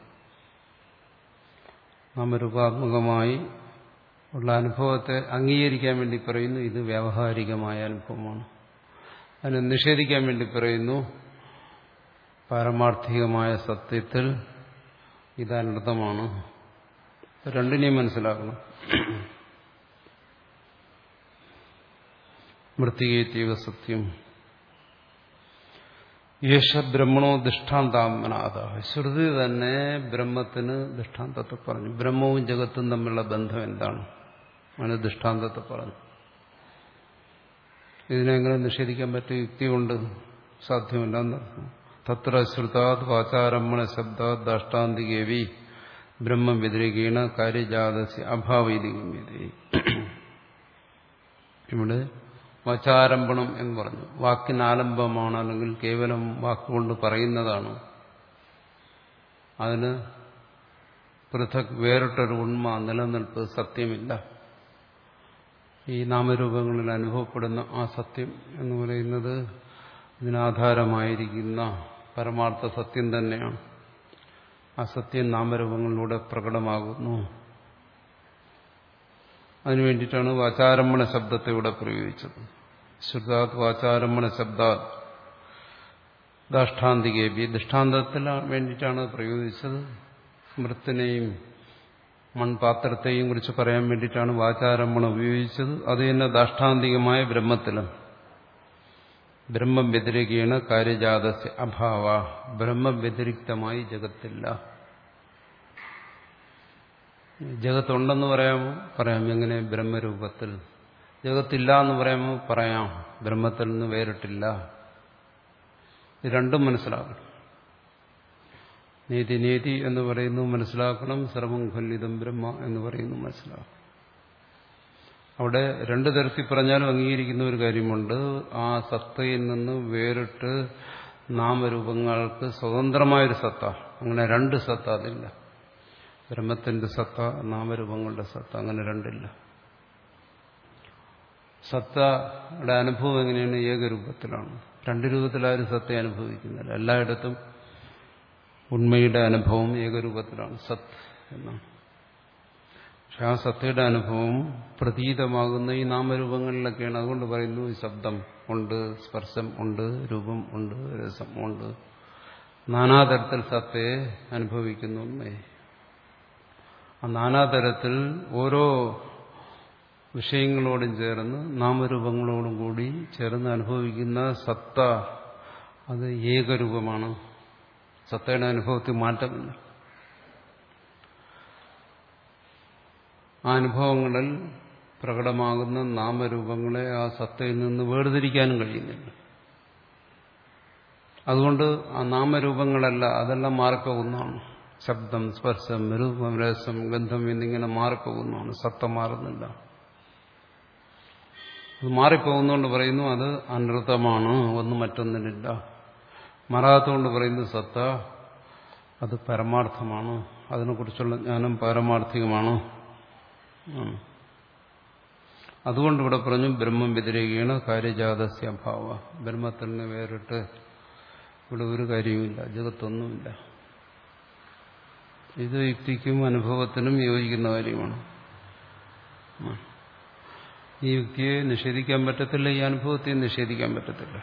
നാമരൂപാത്മകമായി ഉള്ള അനുഭവത്തെ അംഗീകരിക്കാൻ വേണ്ടി പറയുന്നു ഇത് വ്യാവഹാരികമായ അനുഭവമാണ്. അതിനെ നിഷേധിക്കാൻ വേണ്ടി പറയുന്നു പാരമാർത്ഥികമായ സത്യത്തിൽ ഇത് അനർത്ഥമാണ്. രണ്ടിനെയും മനസ്സിലാക്കണം. മൃത്തികേത്യവ സത്യം. യേശ ബ്രഹ്മണോ ദൃഷ്ടാന്താത്മനാഥ. ശ്രുതി തന്നെ ബ്രഹ്മത്തിന് ദൃഷ്ടാന്തത്തെ പറഞ്ഞു. ബ്രഹ്മവും ജഗത്തും തമ്മിലുള്ള ബന്ധം എന്താണ്? അങ്ങനെ ദൃഷ്ടാന്തത്തെ പറഞ്ഞു. ഇതിനെങ്ങനെ നിഷേധിക്കാൻ പറ്റും? യുക്തി കൊണ്ട് സാധ്യമല്ല. തത്ര ശ്രുതാത് വാചാരമ്മണ ശബ്ദാത് ദാഷ്ടാന്തികേവി ബ്രഹ്മം വ്യതിരേകേണ കാര്യജാതസ്യ അഭാവൈതികമ്യതേ. ഇവിടെ വാചാരംഭണം എന്ന് പറഞ്ഞു. വാക്കിന് ആലംബമാണ്, അല്ലെങ്കിൽ കേവലം വാക്കുകൊണ്ട് പറയുന്നതാണ്. അതിന് പൃഥക് വേറിട്ടൊരു ഉണ്മ, നിലനിൽപ്പ്, സത്യമില്ല. ഈ നാമരൂപങ്ങളിൽ അനുഭവപ്പെടുന്ന ആ സത്യം എന്ന് പറയുന്നത് ഇതിനാധാരമായിരിക്കുന്ന പരമാർത്ഥ സത്യം തന്നെയാണ്. ആ സത്യം നാമരൂപങ്ങളിലൂടെ പ്രകടമാകുന്നു. അതിനുവേണ്ടിയിട്ടാണ് വാചാരമ്മണ ശബ്ദത്തെ ഇവിടെ പ്രയോഗിച്ചത്. ശ്രുതാത് വാചാരമ്മണ ശബ്ദാത് ദാഷ്ടാന്തികേപി. ദൃഷ്ടാന്തത്തിൽ വേണ്ടിയിട്ടാണ് പ്രയോഗിച്ചത്. മൃത്തിനെയും മൺപാത്രത്തെയും കുറിച്ച് പറയാൻ വേണ്ടിയിട്ടാണ് വാചാരമ്മണ ഉപയോഗിച്ചത്. അത് തന്നെ ദാഷ്ടാന്തികമായ ബ്രഹ്മത്തിലും. ബ്രഹ്മം വ്യതിരേകേണ കാര്യജാതസ്യ അഭാവ. ബ്രഹ്മം വ്യതിരിക്തമായി ജഗത്തില്ല. ജഗത്തുണ്ടെന്ന് പറയാമോ? പറയാം. എങ്ങനെ? ബ്രഹ്മരൂപത്തിൽ. ജഗത്തില്ല എന്ന് പറയാമോ? പറയാം. ബ്രഹ്മത്തിൽ നിന്ന് വേറിട്ടില്ല. ഇത് രണ്ടും മനസ്സിലാക്കണം. നീതി നീതി എന്ന് പറയുന്നു മനസ്സിലാക്കണം. സർവം ഖല്ലിതം ബ്രഹ്മ എന്ന് പറയുന്നു മനസ്സിലാക്കണം. അവിടെ രണ്ടു തരത്തിൽ പറഞ്ഞാലും അംഗീകരിക്കുന്ന ഒരു കാര്യമുണ്ട്. ആ സത്തയിൽ നിന്ന് വേറിട്ട് നാമരൂപങ്ങൾക്ക് സ്വതന്ത്രമായൊരു സത്ത. അങ്ങനെ രണ്ട് സത്ത അതില്ല. ബ്രഹ്മത്തിന്റെ സത്ത, നാമരൂപങ്ങളുടെ സത്ത, അങ്ങനെ രണ്ടില്ല. സത്തയുടെ അനുഭവം എങ്ങനെയാണ്? ഏകരൂപത്തിലാണ്. രണ്ട് രൂപത്തിലാരും സത്തയെ അനുഭവിക്കുന്നില്ല. എല്ലായിടത്തും ഉണ്മയുടെ അനുഭവം ഏകരൂപത്തിലാണ്, സത്ത് എന്നാണ്. പക്ഷെ ആ സത്തയുടെ അനുഭവം പ്രതീതമാകുന്ന ഈ നാമരൂപങ്ങളിലൊക്കെയാണ്. അതുകൊണ്ട് പറയുന്നു ശബ്ദം ഉണ്ട്, സ്പർശം ഉണ്ട്, രൂപം ഉണ്ട്, രസം ഉണ്ട്, നാനാതരത്തിൽ സത്തയെ അനുഭവിക്കുന്നു. ആ നാനാതരത്തിൽ ഓരോ വിഷയങ്ങളോടും ചേർന്ന് നാമരൂപങ്ങളോടും കൂടി ചേർന്ന് അനുഭവിക്കുന്ന സത്ത അത് ഏകരൂപമാണ്. സത്തയുടെ അനുഭവത്തിൽ മാറ്റമില്ല. ആ അനുഭവങ്ങളിൽ പ്രകടമാകുന്ന നാമരൂപങ്ങളെ ആ സത്തയിൽ നിന്ന് വേർതിരിക്കാനും കഴിയുന്നില്ല. അതുകൊണ്ട് ആ നാമരൂപങ്ങളല്ല, അതെല്ലാം മാറിപ്പോകുന്നതാണ്. ശബ്ദം, സ്പർശം, രൂപം, രസം, ഗന്ധം എന്നിങ്ങനെ മാറിപ്പോകുന്നതാണ്. സത്ത മാറുന്നില്ല. അത് മാറിപ്പോകുന്നതുകൊണ്ട് പറയുന്നു അത് അനൃതമാണ്, ഒന്നും മറ്റൊന്നിനില്ല. മാറാത്തതുകൊണ്ട് പറയുന്നു സത്ത അത് പരമാർത്ഥമാണ്, അതിനെക്കുറിച്ചുള്ള ജ്ഞാനം പാരമാർത്ഥികമാണ്. അതുകൊണ്ട് ഇവിടെ പറഞ്ഞു ബ്രഹ്മം വ്യതിരേകീണ കാര്യജാതസ്യ അഭാവ. ബ്രഹ്മത്തിൽ നിന്ന് വേറിട്ട് ഇവിടെ ഒരു കാര്യവുമില്ല, ജഗത്തൊന്നുമില്ല. ഇത് യുക്തിക്കും അനുഭവത്തിനും യോജിക്കുന്ന കാര്യമാണ്. ഈ യുക്തിയെ നിഷേധിക്കാൻ പറ്റത്തില്ല, ഈ അനുഭവത്തെ നിഷേധിക്കാൻ പറ്റത്തില്ല.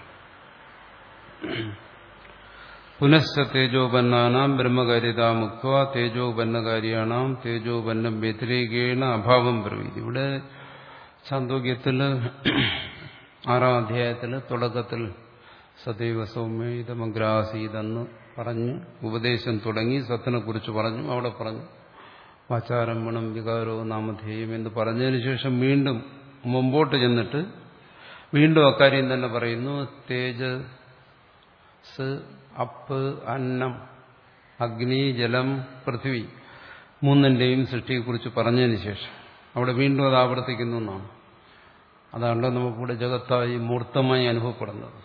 പുനശ്ച തേജോപന്നാനാം ബ്രഹ്മകാര്യതാമുക്ത തേജോപന്നകാരിയാണാം തേജോപന്നം വ്യതിരേകേണ അഭാവം പ്രവീതി. ഇവിടെ ഛാന്തോക്യത്തിൽ ആറാം അധ്യായത്തിൽ തുടക്കത്തിൽ സദൈവ സൗമ്യ ഇതമഗ്രാസീതെന്ന് പറഞ്ഞ് ഉപദേശം തുടങ്ങി, സത്തിനെ കുറിച്ച് പറഞ്ഞു. അവിടെ പറഞ്ഞു വാചാരംഭണം വികാരോ നാമധേയം എന്ന് പറഞ്ഞതിന് ശേഷം വീണ്ടും മുമ്പോട്ട് ചെന്നിട്ട് വീണ്ടും അക്കാര്യം തന്നെ പറയുന്നു. തേജസ്, അപ്പ്, അന്നം, അഗ്നി, ജലം, പൃഥ്വി മൂന്നിന്റെയും സൃഷ്ടിയെക്കുറിച്ച് പറഞ്ഞതിന് ശേഷം അവിടെ വീണ്ടും അത് ആവർത്തിക്കുന്നു എന്നാണ്. അതാണല്ലോ നമുക്കിവിടെ ജഗത്തായി മൂർത്തമായി അനുഭവപ്പെടുന്നത്.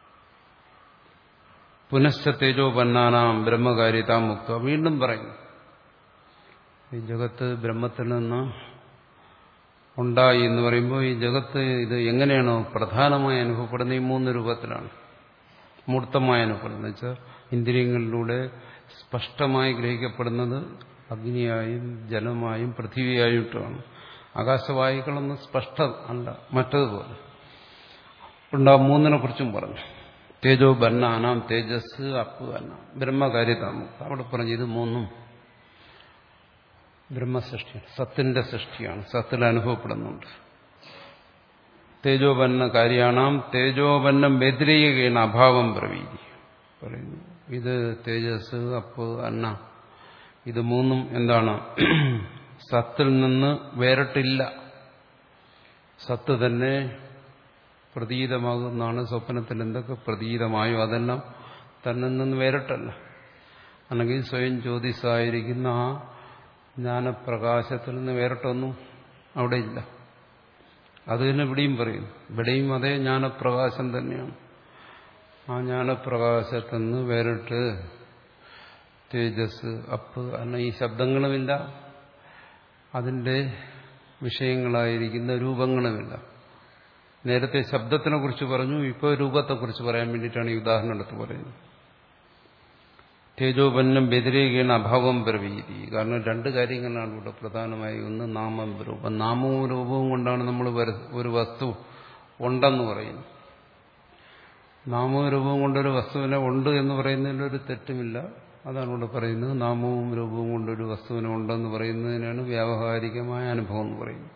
പുനശ്ച തേജോപന്നാനാം ബ്രഹ്മകാര്യതാമുക്ത. വീണ്ടും പറയുന്നു ഈ ജഗത്ത് ബ്രഹ്മത്തിൽ നിന്ന് ഉണ്ടായി എന്ന് പറയുമ്പോൾ ഈ ജഗത്ത് ഇത് എങ്ങനെയാണോ പ്രധാനമായി അനുഭവപ്പെടുന്നത്, ഈ മൂന്ന് രൂപത്തിലാണ് മൂർത്തമായി അനുഭവപ്പെടുന്നത്. വെച്ചാൽ ഇന്ദ്രിയങ്ങളിലൂടെ സ്പഷ്ടമായി ഗ്രഹിക്കപ്പെടുന്നത് അഗ്നിയായും ജലമായും പൃഥ്വിയായിട്ടുമാണ്. ആകാശവായുക്കളൊന്നും സ്പഷ്ടം അല്ല, മറ്റതുപോലെ ഉണ്ട്. ആ മൂന്നിനെ കുറിച്ചും പറഞ്ഞു. തേജോ ബന്നാനാം തേജസ്, അപ്പ്, അന്ന, ബ്രഹ്മകാര്യതാമു. അവിടെ പറഞ്ഞു ഇത് മൂന്നും ബ്രഹ്മസൃഷ്ടിയാണ്, സത്തിന്റെ സൃഷ്ടിയാണ്, സത്തിൽ അനുഭവപ്പെടുന്നുണ്ട്. തേജോപന്ന കാര്യാണാം തേജോപന്നം വ്യതിരേകേണ അഭാവം പ്രവീതി പറയുന്നു. ഇത് തേജസ്, അപ്പ്, അന്ന, ഇത് മൂന്നും എന്താണ്? സത്തിൽ നിന്ന് വേറിട്ടില്ല, സത്ത് തന്നെ പ്രതീതമാകുന്നതാണ്. സ്വപ്നത്തിൽ എന്തൊക്കെ പ്രതീതമായോ അതെല്ലാം തന്നിൽ നിന്ന് വേറിട്ടല്ല. അല്ലെങ്കിൽ സ്വയം ജ്യോതിസായിരിക്കുന്ന ആ ജ്ഞാനപ്രകാശത്തിൽ നിന്ന് വേറിട്ടൊന്നും അവിടെ ഇല്ല. അത് തന്നെ ഇവിടെയും പറയുന്നു. ഇവിടെയും അതേ ജ്ഞാനപ്രകാശം തന്നെയാണ്. ആ ജ്ഞാനപ്രകാശത്തിൽ നിന്ന് വേറിട്ട് തേജസ്, അപ്പ്, അന്ന ഈ ശബ്ദങ്ങളുമില്ല, അതിൻ്റെ വിഷയങ്ങളായിരിക്കുന്ന രൂപങ്ങളുമില്ല. നേരത്തെ ശബ്ദത്തിനെ കുറിച്ച് പറഞ്ഞു, ഇപ്പോൾ രൂപത്തെക്കുറിച്ച് പറയാൻ വേണ്ടിയിട്ടാണ് ഈ ഉദാഹരണം എടുത്ത് പറയുന്നത്. തേജോപന്നം വ്യതിരേകേണ അഭാവം പ്രവീതി. കാരണം രണ്ട് കാര്യങ്ങളാണ് ഇവിടെ പ്രധാനമായി. ഒന്ന് നാമം, രൂപം. നാമവും രൂപവും കൊണ്ടാണ് നമ്മൾ ഒരു വസ്തു ഉണ്ടെന്ന് പറയുന്നത്. നാമവും രൂപവും കൊണ്ടൊരു വസ്തുവിനെ ഉണ്ട് എന്ന് പറയുന്നതിലൊരു തെറ്റുമില്ല. അതാണ് ഇവിടെ പറയുന്നത്. നാമവും രൂപവും കൊണ്ടൊരു വസ്തുവിനെ ഉണ്ടെന്ന് പറയുന്നതിനാണ് വ്യാവഹാരികമായ അനുഭവം എന്ന് പറയുന്നത്.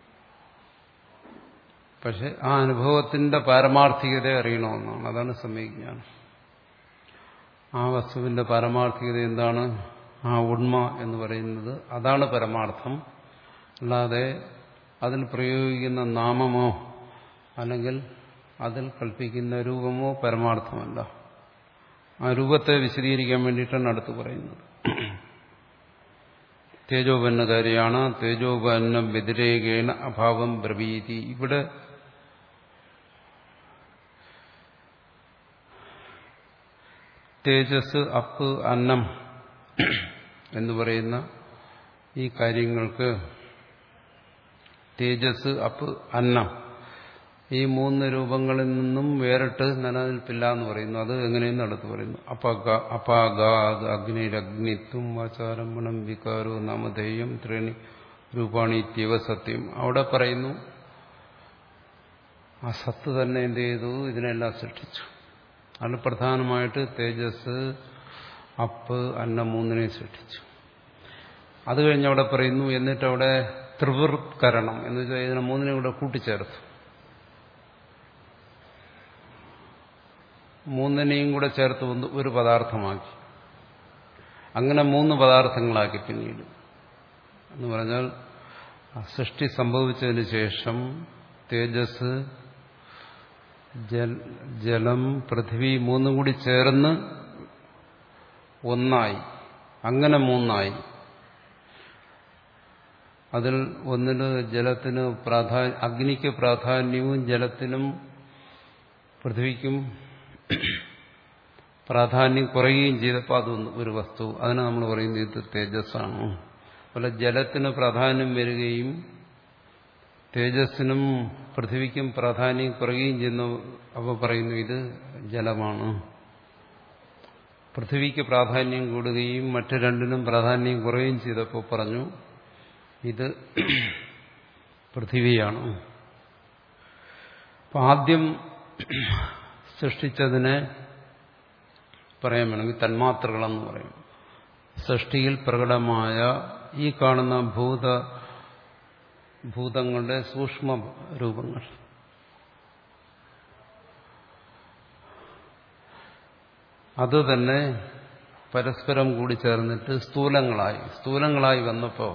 പക്ഷെ ആ അനുഭവത്തിന്റെ പാരമാർത്ഥികത അറിയണമെന്നാണ്. അതാണ് സമ്യജ്ഞാനം. ആ വസ്തുവിന്റെ പാരമാർത്ഥികത എന്താണ്? ആ ഉണ്മ എന്ന് പറയുന്നത് അതാണ് പരമാർത്ഥം. അല്ലാതെ അതിൽ പ്രയോഗിക്കുന്ന നാമമോ അല്ലെങ്കിൽ അതിൽ കൽപ്പിക്കുന്ന രൂപമോ പരമാർത്ഥമല്ല. ആ രൂപത്തെ വിശദീകരിക്കാൻ വേണ്ടിയിട്ടാണ് അടുത്ത് പറയുന്നത്. തേജോപന്നകാരിയാണ് തേജോപന്നം വ്യതിരേകേണ അഭാവം ബ്രവീതി. ഇവിടെ തേജസ്, അപ്പ്, അന്നം എന്ന് പറയുന്ന ഈ കാര്യങ്ങൾക്ക് തേജസ്, അപ്പ്, അന്നം ഈ മൂന്ന് രൂപങ്ങളിൽ നിന്നും വേറിട്ട് നിലനിൽപ്പില്ല എന്ന് പറയുന്നു. അത് എങ്ങനെയെന്ന് അടുത്ത് പറയുന്നു. അപാഗാത് അഗ്നിരഗ്നിത്വം വാചാരംഭണം വികാരോ നാമധേയം ത്രീണി രൂപാണി ഇത്യവ സത്യം. അവിടെ പറയുന്നു ആ സത്ത് തന്നെ എന്ത് ചെയ്തു? ഇതിനെല്ലാം സൃഷ്ടിച്ചു. അത് പ്രധാനമായിട്ട് തേജസ്, അപ്പ് അന്നം മൂന്നിനെ സൃഷ്ടിച്ചു. അത് കഴിഞ്ഞ് അവിടെ പറയുന്നു എന്നിട്ട് അവിടെ ത്രിവൃത്കരണം എന്ന് വെച്ചാൽ ഇതിനെ മൂന്നിനെ കൂടെ കൂട്ടിച്ചേർത്തു. മൂന്നിനെയും കൂടെ ചേർത്ത് ഒരു പദാർത്ഥമാക്കി. അങ്ങനെ മൂന്ന് പദാർത്ഥങ്ങളാക്കി. പിന്നീട് എന്ന് പറഞ്ഞാൽ സൃഷ്ടി സംഭവിച്ചതിന് ശേഷം തേജസ്, ജലം, പൃഥ്വി മൂന്നും കൂടി ചേർന്ന് ഒന്നായി. അങ്ങനെ മൂന്നായി. അതിൽ ഒന്നിന് ജലത്തിന് പ്രാധാന്യം, അഗ്നിക്ക് പ്രാധാന്യവും ജലത്തിനും പൃഥ്വിക്കും പ്രാധാന്യം കുറയുകയും ചെയ്തപ്പോൾ അതൊന്ന് ഒരു വസ്തു, അതിനെ നമ്മൾ പറയുന്നത് ഇത് തേജസ്സാണ്. അതുപോലെ ജലത്തിന് പ്രാധാന്യം വരികയും തേജസ്സിനും പൃഥ്വിക്കും പ്രാധാന്യം കുറയുകയും ചെയ്യുന്നു. അപ്പോൾ പറയുന്നു ഇത് ജലമാണ്. പൃഥ്വിക്ക് പ്രാധാന്യം കൂടുകയും മറ്റു രണ്ടിനും പ്രാധാന്യം കുറയുകയും ചെയ്തപ്പോൾ പറഞ്ഞു ഇത് പൃഥ്വിയാണ്. അപ്പം ആദ്യം സൃഷ്ടിച്ചതിനെ പറയാൻ വേണമെങ്കിൽ തന്മാത്രകളെന്ന് പറയും. സൃഷ്ടിയിൽ പ്രകടമായ ഈ കാണുന്ന ഭൂത ഭൂതങ്ങളുടെ സൂക്ഷ്മ രൂപങ്ങൾ. അത് തന്നെ പരസ്പരം കൂടി ചേർന്നിട്ട് സ്ഥൂലങ്ങളായി. സ്ഥൂലങ്ങളായി വന്നപ്പോൾ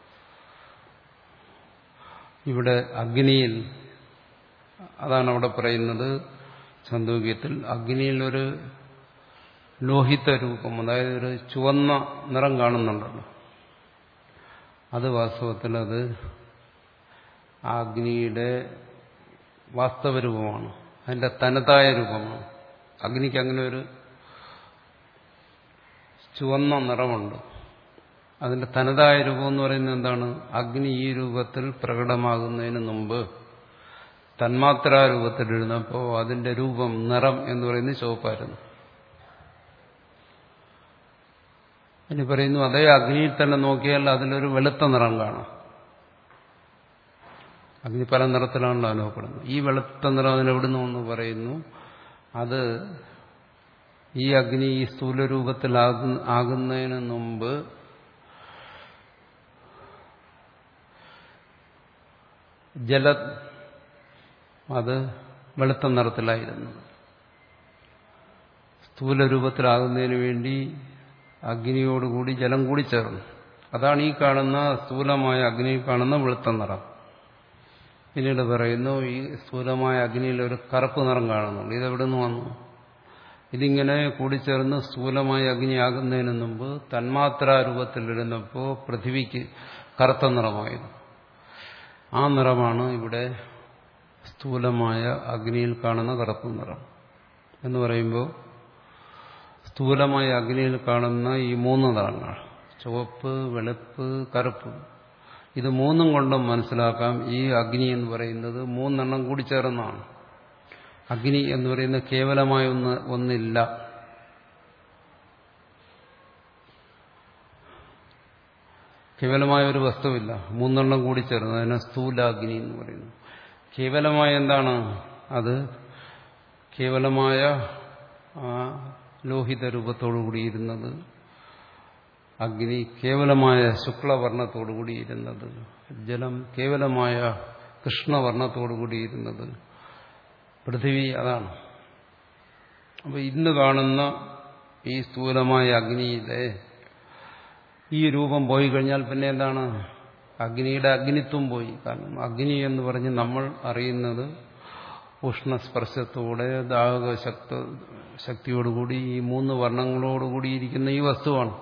ഇവിടെ അഗ്നിയിൽ, അതാണ് അവിടെ പറയുന്നത് ഛാന്ദോഗ്യത്തിൽ, അഗ്നിയിൽ ഒരു ലോഹിത രൂപം, അതായത് ഒരു ചുവന്ന നിറം കാണുന്നുണ്ടല്ലോ. അത് വാസ്തവത്തിൽ അത് ആ അഗ്നിയുടെ വാസ്തവ രൂപമാണ്, അതിന്റെ തനതായ രൂപമാണ്. അഗ്നിക്ക് അങ്ങനെ ഒരു ചുവന്ന നിറമുണ്ട്. അതിന്റെ തനതായ രൂപം എന്ന് പറയുന്നത് എന്താണ്? അഗ്നി ഈ രൂപത്തിൽ പ്രകടമാകുന്നതിന് മുമ്പ് തന്മാത്രാ രൂപത്തിലിരുന്നപ്പോൾ അതിന്റെ രൂപം, നിറം എന്ന് പറയുന്നത് ചുവപ്പായിരുന്നു. ഇനി പറയുന്നു അതേ അഗ്നിയിൽ തന്നെ നോക്കിയാൽ അതിലൊരു വെളുത്ത നിറം കാണാം. അഗ്നി പല നിറത്തിലാണല്ലോ അനുഭവപ്പെടുന്നത്. ഈ വെളുത്ത നിറം അതിനെവിടുന്നു എന്ന് പറയുന്നു, അത് ഈ അഗ്നി ഈ സ്ഥൂലരൂപത്തിലാകുന്നതിന് മുമ്പ് ജല അത് വെളുത്ത നിറത്തിലായിരുന്നു. സ്ഥൂലരൂപത്തിലാകുന്നതിന് വേണ്ടി അഗ്നിയോടുകൂടി ജലം കൂടി ചേർന്നു. അതാണ് ഈ കാണുന്ന സ്ഥൂലമായ അഗ്നിയിൽ കാണുന്ന വെളുത്ത നിറം. പിന്നീട് പറയുന്നു ഈ സ്ഥൂലമായ അഗ്നിയിൽ ഒരു കറുപ്പ് നിറം കാണുന്നുണ്ട്. ഇതെവിടെ നിന്ന് വന്നു? ഇതിങ്ങനെ കൂടിച്ചേർന്ന് സ്ഥൂലമായ അഗ്നിയാകുന്നതിന് മുമ്പ് തന്മാത്രാ രൂപത്തിലിരുന്നപ്പോൾ പൃഥ്വിക്ക് കറുത്ത നിറമായിരുന്നു. ആ നിറമാണ് ഇവിടെ സ്ഥൂലമായ അഗ്നിയിൽ കാണുന്ന കറുപ്പ് നിറം എന്ന് പറയുമ്പോൾ സ്ഥൂലമായ അഗ്നിയിൽ കാണുന്ന ഈ മൂന്ന് നിറങ്ങൾ, ചുവപ്പ്, വെളുപ്പ്, കറുപ്പ്, ഇത് മൂന്നും കൊണ്ടും മനസ്സിലാക്കാം ഈ അഗ്നി എന്ന് പറയുന്നത് മൂന്നെണ്ണം കൂടി ചേർന്നാണ്. അഗ്നി എന്ന് പറയുന്ന കേവലമായ ഒന്ന് ഒന്നില്ല. കേവലമായ ഒരു വസ്തുവില്ല, മൂന്നെണ്ണം കൂടി ചേർന്ന് അതിനെ സ്ഥൂലാഗ്നി എന്ന് പറയുന്നു. കേവലമായ എന്താണ്? അത് കേവലമായ ആ ലോഹിത രൂപത്തോടുകൂടിയിരുന്നത്, അഗ്നി കേവലമായ ശുക്ലവർണ്ണത്തോടുകൂടിയിരുന്നത്, ജലം കേവലമായ കൃഷ്ണവർണ്ണത്തോടുകൂടിയിരുന്നത്, പൃഥിവി അതാണ്. അപ്പൊ ഇന്ന് കാണുന്ന ഈ സ്ഥൂലമായ അഗ്നിയിലെ ഈ രൂപം പോയി കഴിഞ്ഞാൽ പിന്നെ എന്താണ്? അഗ്നിയുടെ അഗ്നിത്വം പോയി. കാരണം അഗ്നി എന്ന് പറഞ്ഞ് നമ്മൾ അറിയുന്നത് ഉഷ്ണസ്പർശത്തോടെ ദാഹക ശക്തി ശക്തിയോടുകൂടി ഈ മൂന്ന് വർണ്ണങ്ങളോടുകൂടിയിരിക്കുന്ന ഈ വസ്തുവാണ്.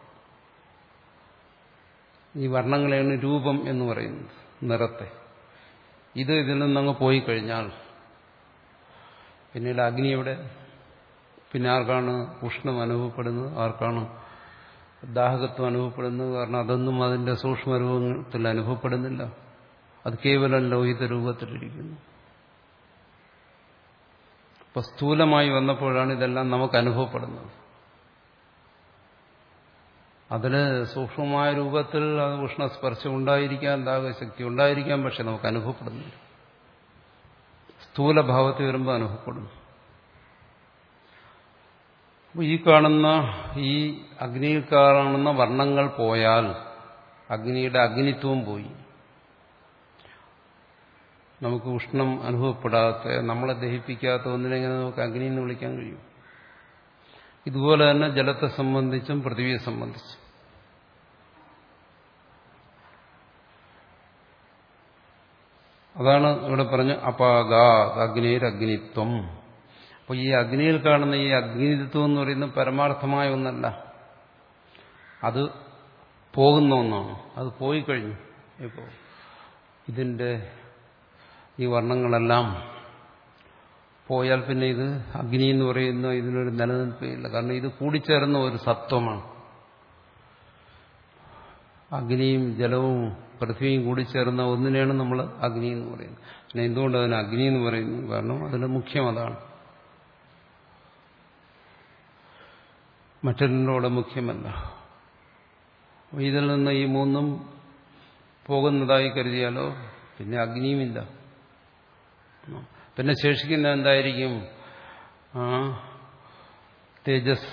ഈ വർണ്ണങ്ങളെയാണ് രൂപം എന്ന് പറയുന്നത്, നിറത്തെ. ഇത് ഇതിൽ നിന്നങ്ങ് പോയി കഴിഞ്ഞാൽ പിന്നീട് അഗ്നി എവിടെ? പിന്നെ ആർക്കാണ് ഉഷ്ണം അനുഭവപ്പെടുന്നത്? ആർക്കാണ് ദാഹകത്വം അനുഭവപ്പെടുന്നത്? കാരണം അതൊന്നും അതിന്റെ സൂക്ഷ്മരൂപത്തിൽ അനുഭവപ്പെടുന്നില്ല. അത് കേവലം ലോഹിത രൂപത്തിലിരിക്കുന്നു. അപ്പൊ സ്ഥൂലമായി വന്നപ്പോഴാണ് ഇതെല്ലാം നമുക്ക് അനുഭവപ്പെടുന്നത്. അതിന് സൂക്ഷ്മമായ രൂപത്തിൽ അത് ഉഷ്ണസ്പർശം ഉണ്ടായിരിക്കാം, ദാഹശക്തി ഉണ്ടായിരിക്കാം, പക്ഷെ നമുക്ക് അനുഭവപ്പെടുന്നില്ല. സ്ഥൂലഭാവത്തിൽ വരുമ്പോൾ അനുഭവപ്പെടുന്നു. ഈ കാണുന്ന ഈ അഗ്നിയിൽ കാണുന്ന വർണ്ണങ്ങൾ പോയാൽ അഗ്നിയുടെ അഗ്നിത്വം പോയി. നമുക്ക് ഉഷ്ണം അനുഭവപ്പെടാത്ത, നമ്മളെ ദഹിപ്പിക്കാത്ത ഒന്നിനെങ്ങനെ നമുക്ക് അഗ്നി എന്ന് വിളിക്കാൻ കഴിയും? ഇതുപോലെ തന്നെ ജലത്തെ സംബന്ധിച്ചും പൃഥ്വിയെ സംബന്ധിച്ചും. അതാണ് ഇവിടെ പറഞ്ഞ അപാകാ അഗ്നിയിൽ അഗ്നിത്വം. അപ്പോൾ ഈ അഗ്നിയിൽ കാണുന്ന ഈ അഗ്നിത്വം എന്ന് പറയുന്നത് പരമാർത്ഥമായ ഒന്നല്ല, അത് പോകുന്ന ഒന്നാണ്. അത് പോയി കഴിഞ്ഞു. ഇപ്പോൾ ഇതിൻ്റെ ഈ വർണ്ണങ്ങളെല്ലാം പോയാൽ പിന്നെ ഇത് അഗ്നി എന്ന് പറയുന്ന ഇതിനൊരു നിലനിൽപ്പില്ല. കാരണം ഇത് കൂടിച്ചേർന്ന ഒരു സത്വമാണ്. അഗ്നിയും ജലവും പൃഥ്വിയും കൂടിച്ചേർന്ന ഒന്നിനെയാണ് നമ്മൾ അഗ്നി എന്ന് പറയുന്നത്. പിന്നെ എന്തുകൊണ്ട് അതിന് അഗ്നി എന്ന് പറയുന്നു? കാരണം അതിന്റെ മുഖ്യം അതാണ്, മറ്റൊന്നിനോട് മുഖ്യമല്ല. ഇതിൽ നിന്ന് ഈ മൂന്നും പോകുന്നതായി കരുതിയാലോ പിന്നെ അഗ്നിയുമില്ല. പിന്നെ ശേഷിക്കുന്ന എന്തായിരിക്കും? ആ തേജസ്,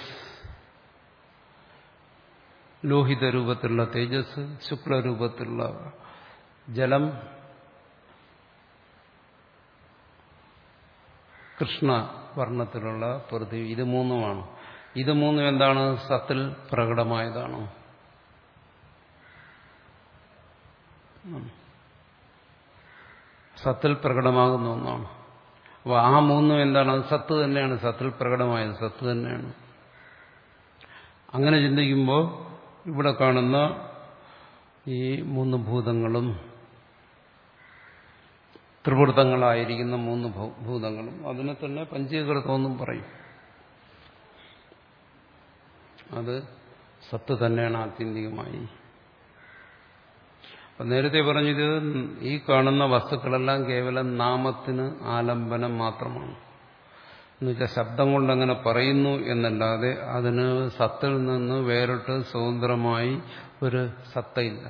ലോഹിത രൂപത്തിലുള്ള തേജസ്, ശുക്ലരൂപത്തിലുള്ള ജലം, കൃഷ്ണവർണ്ണത്തിലുള്ള പൃഥ്വി. ഇത് മൂന്നുമാണ്. ഇത് മൂന്നും എന്താണ്? സത്തിൽ പ്രകടമായതാണ്. സത്തിൽ പ്രകടമാകുന്ന ഒന്നാണ്. അപ്പോൾ ആ മൂന്നും എന്താണ്? അത് സത്ത് തന്നെയാണ്. സത്തിൽ പ്രകടമായത് സത്ത് തന്നെയാണ്. അങ്ങനെ ചിന്തിക്കുമ്പോൾ ഇവിടെ കാണുന്ന ഈ മൂന്ന് ഭൂതങ്ങളും, ത്രിവൃത്തങ്ങളായിരിക്കുന്ന മൂന്ന് ഭൂതങ്ങളും, അതിനെ തന്നെ പഞ്ചീകൃതമെന്നും പറയും. അത് സത്ത് തന്നെയാണ് ആത്യന്തികമായി. അപ്പം നേരത്തെ പറഞ്ഞത് ഈ കാണുന്ന വസ്തുക്കളെല്ലാം കേവലം നാമത്തിന് ആലംബനം മാത്രമാണ്. എന്നുവെച്ചാൽ ശബ്ദം കൊണ്ടങ്ങനെ പറയുന്നു എന്നല്ലാതെ അതിന് സത്തിൽ നിന്ന് വേറിട്ട് സ്വതന്ത്രമായി ഒരു സത്തയില്ല.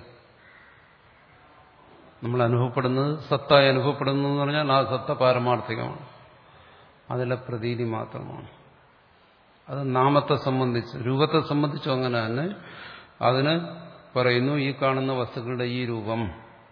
നമ്മൾ അനുഭവപ്പെടുന്നത് സത്തായി അനുഭവപ്പെടുന്നു എന്ന് പറഞ്ഞാൽ ആ സത്ത പാരമാർത്ഥികമാണ്, അതിലെ പ്രതീതി മാത്രമാണ്. അത് നാമത്തെ സംബന്ധിച്ച്, രൂപത്തെ സംബന്ധിച്ചും അങ്ങനെ തന്നെ. അതിന് പറയുന്നു ഈ കാണുന്ന വസ്തുക്കളുടെ ഈ രൂപം,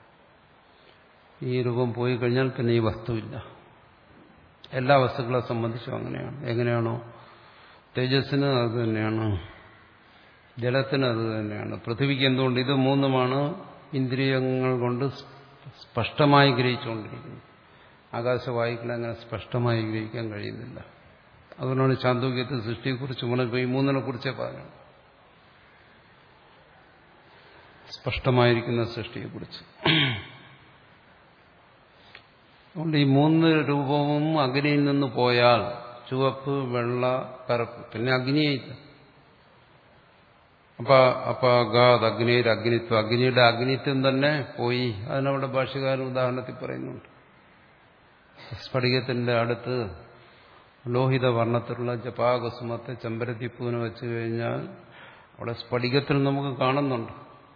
ഈ രൂപം പോയി കഴിഞ്ഞാൽ പിന്നെ ഈ വസ്തുവില്ല. എല്ലാ വസ്തുക്കളെ സംബന്ധിച്ചും അങ്ങനെയാണ്. എങ്ങനെയാണോ തേജസ്സിന് അത് തന്നെയാണ്, ജലത്തിന് അത് തന്നെയാണ്, പൃഥ്വിക്ക് എന്തുകൊണ്ട് ഇത് മൂന്നുമാണ് ഇന്ദ്രിയങ്ങൾ കൊണ്ട് സ്പഷ്ടമായി ഗ്രഹിച്ചുകൊണ്ടിരിക്കുന്നത്. ആകാശവായുക്കളെ അങ്ങനെ സ്പഷ്ടമായി ഗ്രഹിക്കാൻ കഴിയുന്നില്ല. അതുകൊണ്ടാണ് ചാന്തോക്യത്തിൽ സൃഷ്ടിയെക്കുറിച്ച് ഈ മൂന്നിനെ കുറിച്ചേ പറഞ്ഞു, സ്പഷ്ടമായിരിക്കുന്ന സൃഷ്ടിയെക്കുറിച്ച്. അതുകൊണ്ട് ഈ മൂന്ന് രൂപവും അഗ്നിയിൽ നിന്ന് പോയാൽ ചുവപ്പ്, വെള്ള, കറുപ്പ്, പിന്നെ അഗ്നിയില്ല. അപ്പൊ അപ്പൊ ഗാദ് അഗ്നിയുടെ അഗ്നിത്വം, അഗ്നിയുടെ അഗ്നിത്വം തന്നെ പോയി. അതിനവിടെ ഭാഷ്യകാരൻ ഉദാഹരണത്തിൽ പറയുന്നുണ്ട്. സ്ഫടികത്തിന്റെ അടുത്ത് ലോഹിത വർണ്ണത്തിലുള്ള ജപാകുസുമത്തെ ചെമ്പരത്തിപ്പൂവിനെ വെച്ച് കഴിഞ്ഞാൽ അവിടെ സ്ഫടികത്തിൽ നമുക്ക് കാണുന്നുണ്ട്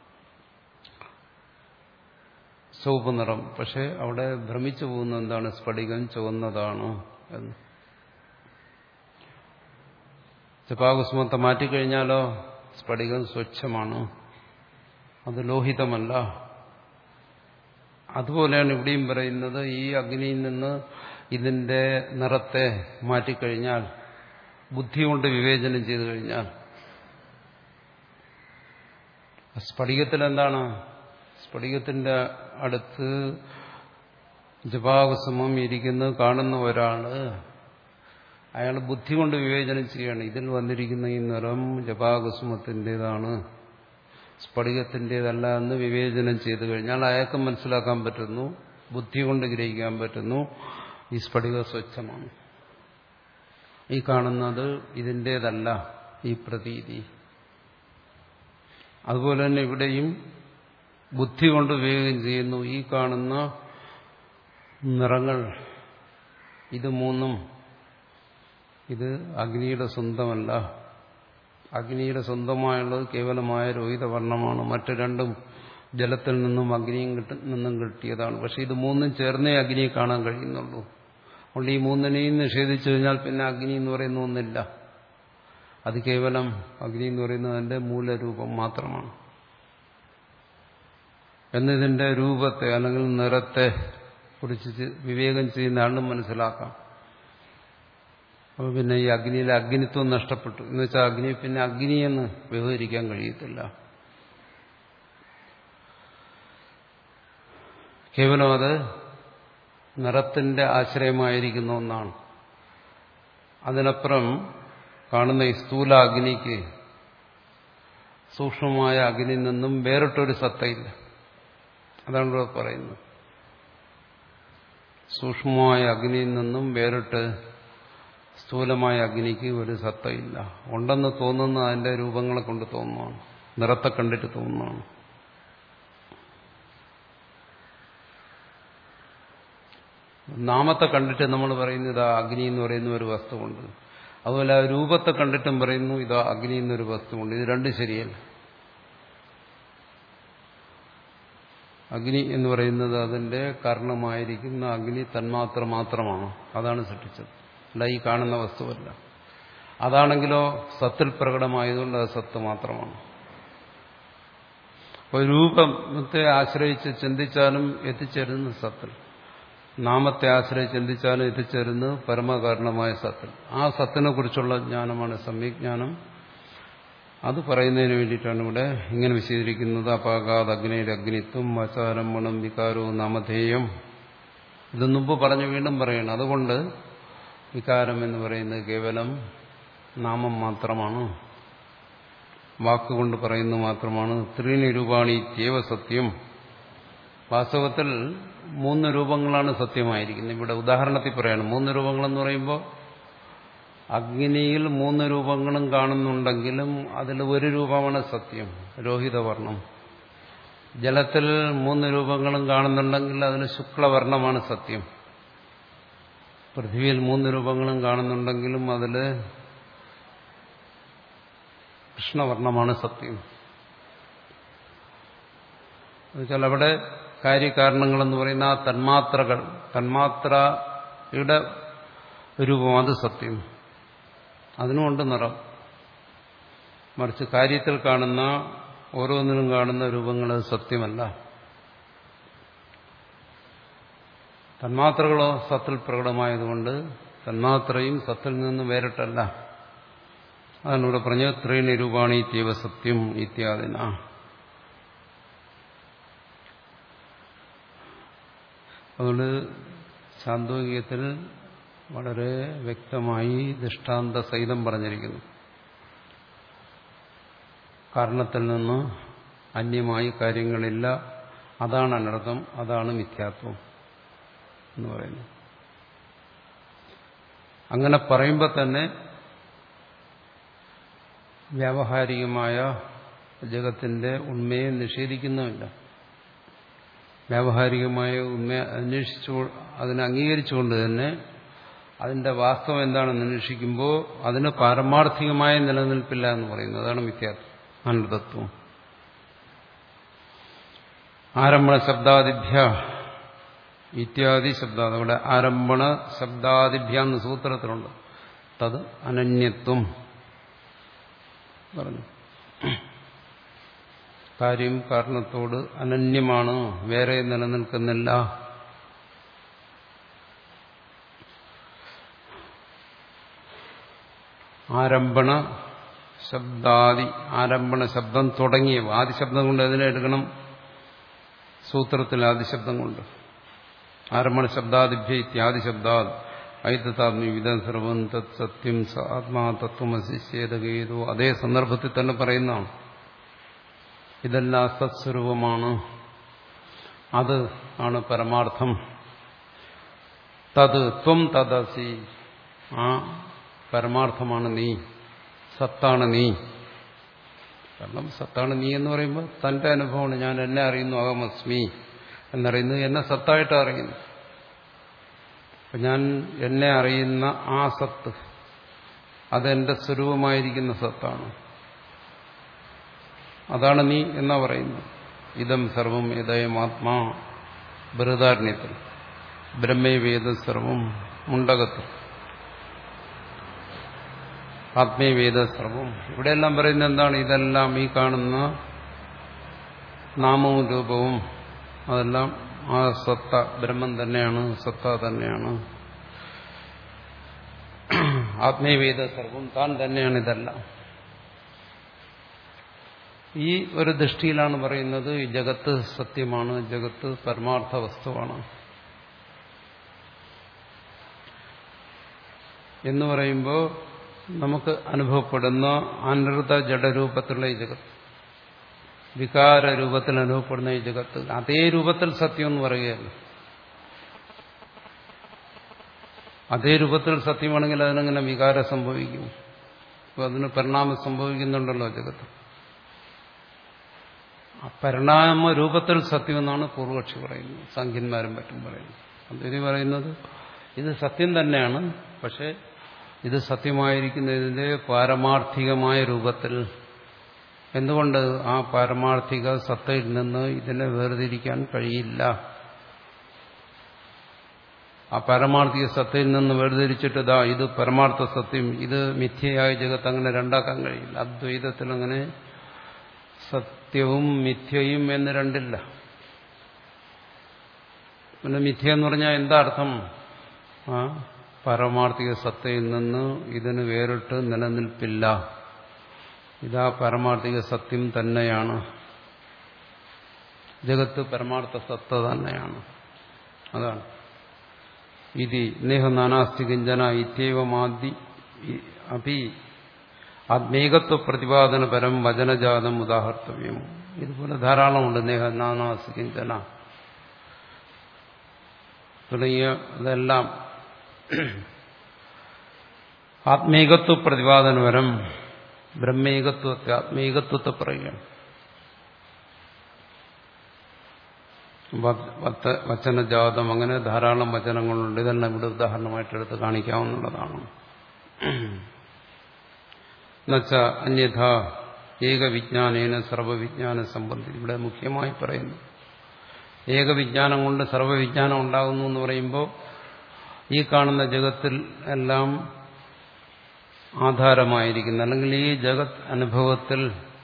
ചുവപ്പ് നിറം. പക്ഷെ അവിടെ ഭ്രമിച്ചു പോകുന്ന എന്താണ്? സ്ഫടികം ചുവന്നതാണ് എന്ന്. ജപാകുസുമത്തെ മാറ്റിക്കഴിഞ്ഞാലോ സ്ഫടികം സ്വച്ഛമാണ്, അത് ലോഹിതമല്ല. അതുപോലെയാണ് ഇവിടെയും പറയുന്നത്. ഈ അഗ്നിയിൽ നിന്ന് ഇതിന്റെ നിറത്തെ മാറ്റിക്കഴിഞ്ഞാൽ, ബുദ്ധി കൊണ്ട് വിവേചനം ചെയ്തു കഴിഞ്ഞാൽ, സ്ഫടികത്തിൽ എന്താണ്? സ്ഫടികത്തിന്റെ അടുത്ത് ജപാകുസുമം ഇരിക്കുന്നത് കാണുന്ന ഒരാള്, അയാൾ ബുദ്ധി കൊണ്ട് വിവേചനം ചെയ്യുകയാണ്. ഇതിൽ വന്നിരിക്കുന്ന ഈ നിറം ജപാകുസുമത്തിൻ്റെതാണ്, സ്ഫടികത്തിൻ്റെതല്ല എന്ന് വിവേചനം ചെയ്തു കഴിഞ്ഞാൽ അയാൾക്ക് മനസ്സിലാക്കാൻ പറ്റുന്നു, ബുദ്ധി കൊണ്ട് ഗ്രഹിക്കാൻ പറ്റുന്നു, ഈ സ്ഫടിക സ്വച്ഛമാണ്, ഈ കാണുന്നത് ഇതിൻ്റേതല്ല ഈ പ്രതീതി. അതുപോലെ തന്നെ ഇവിടെയും ബുദ്ധി കൊണ്ട് വിവേകം ചെയ്യുന്നു, ഈ കാണുന്ന നിറങ്ങൾ ഇത് മൂന്നും ഇത് അഗ്നിയുടെ സ്വന്തമല്ല, അഗ്നിയുടെ സ്വന്തമായുള്ളത് കേവലമായ രോഹിതവർണ്ണമാണ്, മറ്റു രണ്ടും ജലത്തിൽ നിന്നും അഗ്നിയിൽ നിന്നും കിട്ടിയതാണ്. പക്ഷെ ഇത് മൂന്നും ചേർന്നേ അഗ്നിയെ കാണാൻ കഴിയുന്നുള്ളൂ. അതുകൊണ്ട് ഈ മൂന്നിനെയും നിഷേധിച്ചു കഴിഞ്ഞാൽ പിന്നെ അഗ്നി എന്ന് പറയുന്ന ഒന്നില്ല. അത് കേവലം അഗ്നി എന്ന് പറയുന്നത് അതിന്റെ മൂലരൂപം മാത്രമാണ് എന്നതിന്റെ രൂപത്തെ അല്ലെങ്കിൽ നിറത്തെ കുറിച്ച് വിവേകം ചെയ്യുന്ന ആളും മനസ്സിലാക്കാം. അപ്പോൾ പിന്നെ ഈ അഗ്നിയിലെ അഗ്നിത്വം നഷ്ടപ്പെട്ടു എന്ന് വെച്ചാൽ അഗ്നി പിന്നെ അഗ്നിയെന്ന് വ്യവഹരിക്കാൻ കഴിയത്തില്ല. കേവലം അത് നിറത്തിന്റെ ആശ്രയമായിരിക്കുന്ന ഒന്നാണ്. അതിനപ്പുറം കാണുന്ന ഈ സ്ഥൂല അഗ്നിക്ക് സൂക്ഷ്മമായ അഗ്നിയിൽ നിന്നും വേറിട്ടൊരു സത്തയില്ല. അതാണ് ഇവിടെ പറയുന്നത്. സൂക്ഷ്മമായ അഗ്നിയിൽ നിന്നും വേറിട്ട് സ്ഥൂലമായ അഗ്നിക്ക് ഒരു സത്തയില്ല. ഉണ്ടെന്ന് തോന്നുന്ന അതിന്റെ രൂപങ്ങളെ കൊണ്ട് തോന്നുന്നതാണ്, നിറത്തെ കണ്ടിട്ട് തോന്നുന്നതാണ്. നാമത്തെ കണ്ടിട്ട് നമ്മൾ പറയുന്നു ഇതാ അഗ്നി എന്ന് പറയുന്ന ഒരു വസ്തുവുണ്ട്. അതുപോലെ ആ രൂപത്തെ കണ്ടിട്ടും പറയുന്നു ഇതാ അഗ്നി എന്നൊരു വസ്തുവുണ്ട്. ഇത് രണ്ടും ശരിയല്ല. അഗ്നി എന്ന് പറയുന്നത് അതിന്റെ കാരണമായിരിക്കുന്ന അഗ്നി തന്മാത്ര മാത്രമാണ്. അതാണ് സൃഷ്ടിച്ചത്, അല്ല ഈ കാണുന്ന വസ്തുവല്ല. അതാണെങ്കിലോ സത്തിൽ പ്രകടമായതുകൊണ്ട് അത് സത്ത് മാത്രമാണ്. അപ്പോൾ രൂപത്തെ ആശ്രയിച്ച് ചിന്തിച്ചാലും എത്തിച്ചേരുന്ന സത്തിൽ, നാമത്തെ ആശ്രയിച്ച് ചിന്തിച്ചാലും എത്തിച്ചേരുന്നത് പരമകാരണമായ സത്തിൽ. ആ സത്തിനെ കുറിച്ചുള്ള ജ്ഞാനമാണ് സമ്യജ്ഞാനം. അത് പറയുന്നതിന് വേണ്ടിയിട്ടാണ് ഇവിടെ ഇങ്ങനെ വിശദീകരിക്കുന്നത്. അപാകാത് അഗ്നിയുടെ അഗ്നിത്വം ആചാരം മണം വികാരവും നാമധേയം. ഇത് മുമ്പ് പറഞ്ഞു വീണ്ടും പറയണം. അതുകൊണ്ട് വികാരം എന്ന് പറയുന്നത് കേവലം നാമം മാത്രമാണ്, വാക്കുകൊണ്ട് പറയുന്നത് മാത്രമാണ്. ത്രീണി രൂപാണി ത്യേവ സത്യം. വാസ്തവത്തിൽ മൂന്ന് രൂപങ്ങളാണ് സത്യമായിരിക്കുന്നത്. ഇവിടെ ഉദാഹരണത്തിൽ പറയണം. മൂന്ന് രൂപങ്ങളെന്ന് പറയുമ്പോൾ അഗ്നിയിൽ മൂന്ന് രൂപങ്ങളും കാണുന്നുണ്ടെങ്കിലും അതിൽ ഒരു രൂപമാണ് സത്യം, രോഹിതവർണം. ജലത്തിൽ മൂന്ന് രൂപങ്ങളും കാണുന്നുണ്ടെങ്കിൽ അതിൽ ശുക്ലവർണമാണ് സത്യം. പൃഥ്വിയിൽ മൂന്ന് രൂപങ്ങളും കാണുന്നുണ്ടെങ്കിലും അതിൽ കൃഷ്ണവർണമാണ് സത്യം. എന്നുവെച്ചാൽ അവിടെ കാര്യകാരണങ്ങളെന്ന് പറയുന്ന ആ തന്മാത്രകൾ, തന്മാത്രയുടെ രൂപം അത് സത്യം, അതിനുമുണ്ട് നിറം. മറിച്ച് കാര്യത്തിൽ കാണുന്ന ഓരോന്നിനും കാണുന്ന രൂപങ്ങൾ അത് സത്യമല്ല. തന്മാത്രകളോ സത്തിൽ പ്രകടമായതുകൊണ്ട് തന്മാത്രയും സത്തിൽ നിന്ന് വേറിട്ടല്ല. അതാണ് ഇവിടെ പറഞ്ഞത് ത്രീണി രൂപാണി ത്യവ സത്യം ഇത്യാദിന. അതുകൊണ്ട് ചാന്തോക്യത്തിൽ വളരെ വ്യക്തമായി ദൃഷ്ടാന്ത സഹിതം പറഞ്ഞിരിക്കുന്നു. കാരണത്തിൽ നിന്ന് അന്യമായി കാര്യങ്ങളില്ല, അതാണ് അനർത്ഥം, അതാണ് മിഥ്യാത്വം എന്ന് പറയുന്നു. അങ്ങനെ പറയുമ്പോൾ തന്നെ വ്യാവഹാരികമായ ജഗത്തിന്റെ ഉണ്മയെ നിഷേധിക്കുന്നുമില്ല. വ്യാവഹാരികമായ ഉണ്മയെ അന്വേഷിച്ചു അതിനെ അംഗീകരിച്ചുകൊണ്ട് തന്നെ അതിന്റെ വാസ്തവം എന്താണെന്ന് അന്വേഷിക്കുമ്പോൾ അതിന് പാരമാർത്ഥികമായ നിലനിൽപ്പില്ല എന്ന് പറയുന്നത്. അതാണ് മിഥ്യാത്വം, അനർത്ഥത്വം. ആരംഭണ ശബ്ദാദിഭ്യ ഇത്യാദി ശബ്ദ, അവിടെ ആരംഭണ ശബ്ദാദിഭ്യ എന്ന സൂത്രത്തിലുണ്ട്. തത് അനന്യത്വം പറഞ്ഞു. കാര്യം കാരണത്തോട് അനന്യമാണ്, വേറെ നിലനിൽക്കുന്നില്ല. ആരംഭണ ശബ്ദാദി, ആരംഭണ ശബ്ദം തുടങ്ങിയവ, ആദിശബ്ദം കൊണ്ട് അതിനെ എടുക്കണം. സൂത്രത്തിൽ ആദിശബ്ദം കൊണ്ട് ആരംഭണ ശബ്ദാദിഭ്യ ഇത്യാദി ശബ്ദാദ് ഐതതാത്മ്യ വിധം സർവം തത് സത്യം സ ആത്മാ തത്വമസിശ്ചേതകേതു. അതേ സന്ദർഭത്തിൽ തന്നെ പറയുന്നതാണ്. ഇതെല്ലാം സത്സ്വരൂപമാണ്, അത് ആണ് പരമാർത്ഥം. തത് ത്വം തദസി, ആ പരമാർത്ഥമാണ് നീ, സത്താണ് നീ. കാരണം സത്താണ് നീ എന്ന് പറയുമ്പോൾ തന്റെ അനുഭവമാണ്. ഞാൻ എന്നെ അറിയുന്നു, അഹമസ്മി എന്നറിയുന്നത് എന്നെ സത്തായിട്ട് അറിയുന്നു. അപ്പം ഞാൻ എന്നെ അറിയുന്ന ആ സത്ത്, അതെന്റെ സ്വരൂപമായിരിക്കുന്ന സത്താണ്, അതാണ് നീ എന്നാ പറയുന്നത്. ഇതം സർവം യദയം ആത്മാ ബൃഹദാരണ്യത്തിൽ, ബ്രഹ്മേ വേദം സർവം മുണ്ടകത്തിൽ. ആത്മീയവേദ സർവം. ഇവിടെയെല്ലാം പറയുന്നത് എന്താണ്? ഇതെല്ലാം ഈ കാണുന്ന നാമവും രൂപവും അതെല്ലാം ആ സത്ത ബ്രഹ്മം തന്നെയാണ്, സത്ത തന്നെയാണ്. ആത്മീയവേദ സർവം താൻ തന്നെയാണ് ഇതെല്ലാം. ഈ ഒരു ദൃഷ്ടിയിലാണ് പറയുന്നത് ഈ ജഗത്ത് സത്യമാണ്, ജഗത്ത് പരമാർത്ഥ വസ്തുവാണ് എന്ന് പറയുമ്പോൾ നമുക്ക് അനുഭവപ്പെടുന്ന അനൃത ജഡരൂപത്തിലുള്ള ഈ ജഗത്ത്, വികാര രൂപത്തിൽ അനുഭവപ്പെടുന്ന ഈ ജഗത്ത് അതേ രൂപത്തിൽ സത്യം എന്ന് പറയുകയല്ല. അതേ രൂപത്തിൽ സത്യമാണെങ്കിൽ അതിനെങ്ങനെ വികാരം സംഭവിക്കും? അപ്പോൾ അതിന് പരിണാമം സംഭവിക്കുന്നുണ്ടല്ലോ ജഗത്ത്. ആ പരിണാമ രൂപത്തിൽ സത്യം എന്നാണ് പൂർവക്ഷി പറയുന്നത്, സംഖ്യന്മാരും മറ്റും പറയുന്നത്. അതിന് പറയുന്നത് ഇത് സത്യം തന്നെയാണ്, പക്ഷെ ഇത് സത്യമായിരിക്കുന്നതിന്റെ പാരമാർത്ഥികമായ രൂപത്തിൽ. എന്തുകൊണ്ട്? ആ പാരമാർത്ഥിക സത്തയിൽ നിന്ന് ഇതിനെ വേർതിരിക്കാൻ കഴിയില്ല. ആ പാരമാർത്ഥിക സത്തയിൽ നിന്ന് വേർതിരിച്ചിട്ട് ഇതാ ഇത് പരമാർത്ഥ സത്യം, ഇത് മിഥ്യയായ ജഗത്ത്, അങ്ങനെ രണ്ടാക്കാൻ കഴിയില്ല. അദ്വൈതത്തിൽ അങ്ങനെ സത്യവും മിഥ്യയും എന്ന് രണ്ടില്ല. പിന്നെ മിഥ്യ എന്ന് പറഞ്ഞാൽ എന്താ അർത്ഥം? ആ പാരമാർത്ഥിക സത്തയിൽ നിന്ന് ഇതിന് വേറിട്ട് നിലനിൽപ്പില്ല, ഇതാ പരമാർത്ഥിക സത്യം തന്നെയാണ്, ജഗത്ത് പരമാർത്ഥ സത്ത തന്നെയാണ്. അതാണ് ഇതി നേഹ നാനാസ്തി കിഞ്ചന ഇത്യവമാദി അപി ആത്മേകത്വ പ്രതിപാദന പരം വചനജാതം ഉദാഹർത്തവ്യം. ഇതുപോലെ ധാരാളമുണ്ട്. നേഹ നാനാസ്തി കിഞ്ചന തുടങ്ങിയ ഇതെല്ലാം ആത്മേകത്വ പ്രതിപാദനപരം, ബ്രഹ്മേകത്വത്തെ ആത്മേകത്വത്തെ പറയുകയാണ്. വചനജാതം, അങ്ങനെ ധാരാളം വചനങ്ങളുണ്ട്. ഇതെല്ലാം ഇവിടെ ഉദാഹരണമായിട്ടെടുത്ത് കാണിക്കാവുന്നതാണ്. എന്നുവെച്ച അന്യഥ ഏകവിജ്ഞാനേന സർവവിജ്ഞാന സംബന്ധി. ഇവിടെ മുഖ്യമായി പറയുന്നു ഏകവിജ്ഞാനം കൊണ്ട് സർവവിജ്ഞാനം ഉണ്ടാകുന്നു എന്ന് പറയുമ്പോൾ ഈ കാണുന്ന ജഗത്തിൽ എല്ലാം ആധാരമായിരിക്കുന്ന, അല്ലെങ്കിൽ ഈ ജഗത് അനുഭവത്തിൽ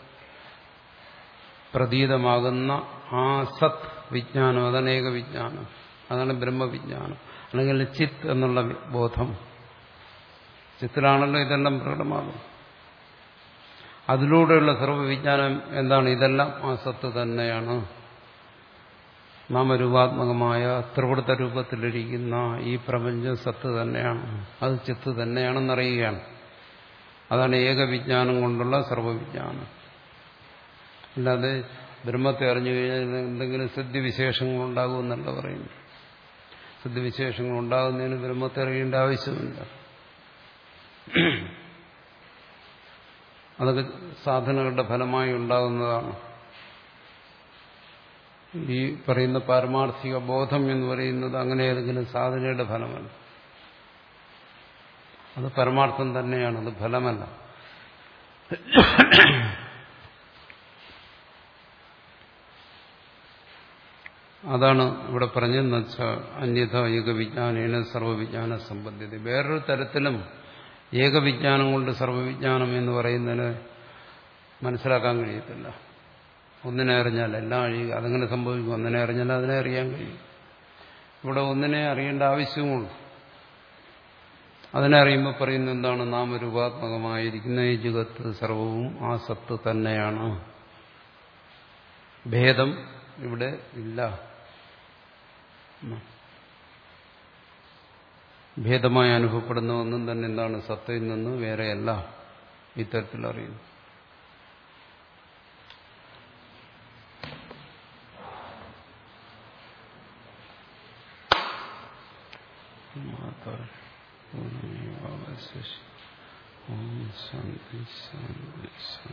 പ്രതീതമാകുന്ന ആ സത് വിജ്ഞാനം, അതാണ് ഏകവിജ്ഞാനം, അതാണ് ബ്രഹ്മവിജ്ഞാനം, അല്ലെങ്കിൽ ചിത്ത് എന്നുള്ള ബോധം. ചിത്തിലാണല്ലോ ഇതെല്ലാം പ്രകടമാകും. അതിലൂടെയുള്ള സർവ്വവിജ്ഞാനം എന്താണ്? ഇതെല്ലാം ആ സത്ത് തന്നെയാണ്. നാമരൂപാത്മകമായ ത്രിവൃത്ത രൂപത്തിലിരിക്കുന്ന ഈ പ്രപഞ്ചം സത്ത് തന്നെയാണ്, അത് ചിത്ത് തന്നെയാണെന്നറിയുകയാണ്. അതാണ് ഏകവിജ്ഞാനം കൊണ്ടുള്ള സർവ്വവിജ്ഞാനം. അല്ലാതെ ബ്രഹ്മത്തെ അറിഞ്ഞു കഴിഞ്ഞാൽ എന്തെങ്കിലും സിദ്ധിവിശേഷങ്ങൾ ഉണ്ടാകുമെന്നല്ല പറയുന്നു. സിദ്ധിവിശേഷങ്ങൾ ഉണ്ടാകുന്നതിന് ബ്രഹ്മത്തെ അറിയേണ്ട ആവശ്യമില്ല. അതൊക്കെ സാധനകളുടെ ഫലമായി ഉണ്ടാകുന്നതാണ്. ഈ പറയുന്ന പാരമാർത്ഥിക ബോധം എന്ന് പറയുന്നത് അങ്ങനെ ഏതെങ്കിലും സാധനയുടെ ഫലമല്ല, അത് പരമാർത്ഥം തന്നെയാണ്, അത് ഫലമല്ല. അതാണ് ഇവിടെ പറഞ്ഞതെന്ന് വെച്ചാൽ അന്യഥ ഏകവിജ്ഞാനേന സർവവിജ്ഞാന സംബന്ധിത. വേറൊരു തരത്തിലും ഏകവിജ്ഞാനം കൊണ്ട് സർവവിജ്ഞാനം എന്ന് പറയുന്നതിന് മനസ്സിലാക്കാൻ കഴിയത്തില്ല. ഒന്നിനെ അറിഞ്ഞാൽ എല്ലാം അറിയുക, അതങ്ങനെ സംഭവിക്കും. ഒന്നിനെ അറിഞ്ഞാൽ അതിനെ അറിയാൻ കഴിയും. ഇവിടെ ഒന്നിനെ അറിയേണ്ട ആവശ്യമുള്ളൂ. അതിനെ അറിയുമ്പോൾ പറയുന്നത് എന്താണ്? നാമരൂപാത്മകമായിരിക്കുന്ന ഈ ജഗത്ത് സർവവും ആ സത്ത് തന്നെയാണ്. ഭേദം ഇവിടെ ഇല്ല. ഭേദമായി അനുഭവപ്പെടുന്ന ഒന്നും തന്നെ എന്താണ്? സത്തയിൽ നിന്ന് വേറെയല്ല. ഇത്തരത്തിൽ അറിയുന്നു. ഓം ശാന്തി ശാന്തി ശാന്തി.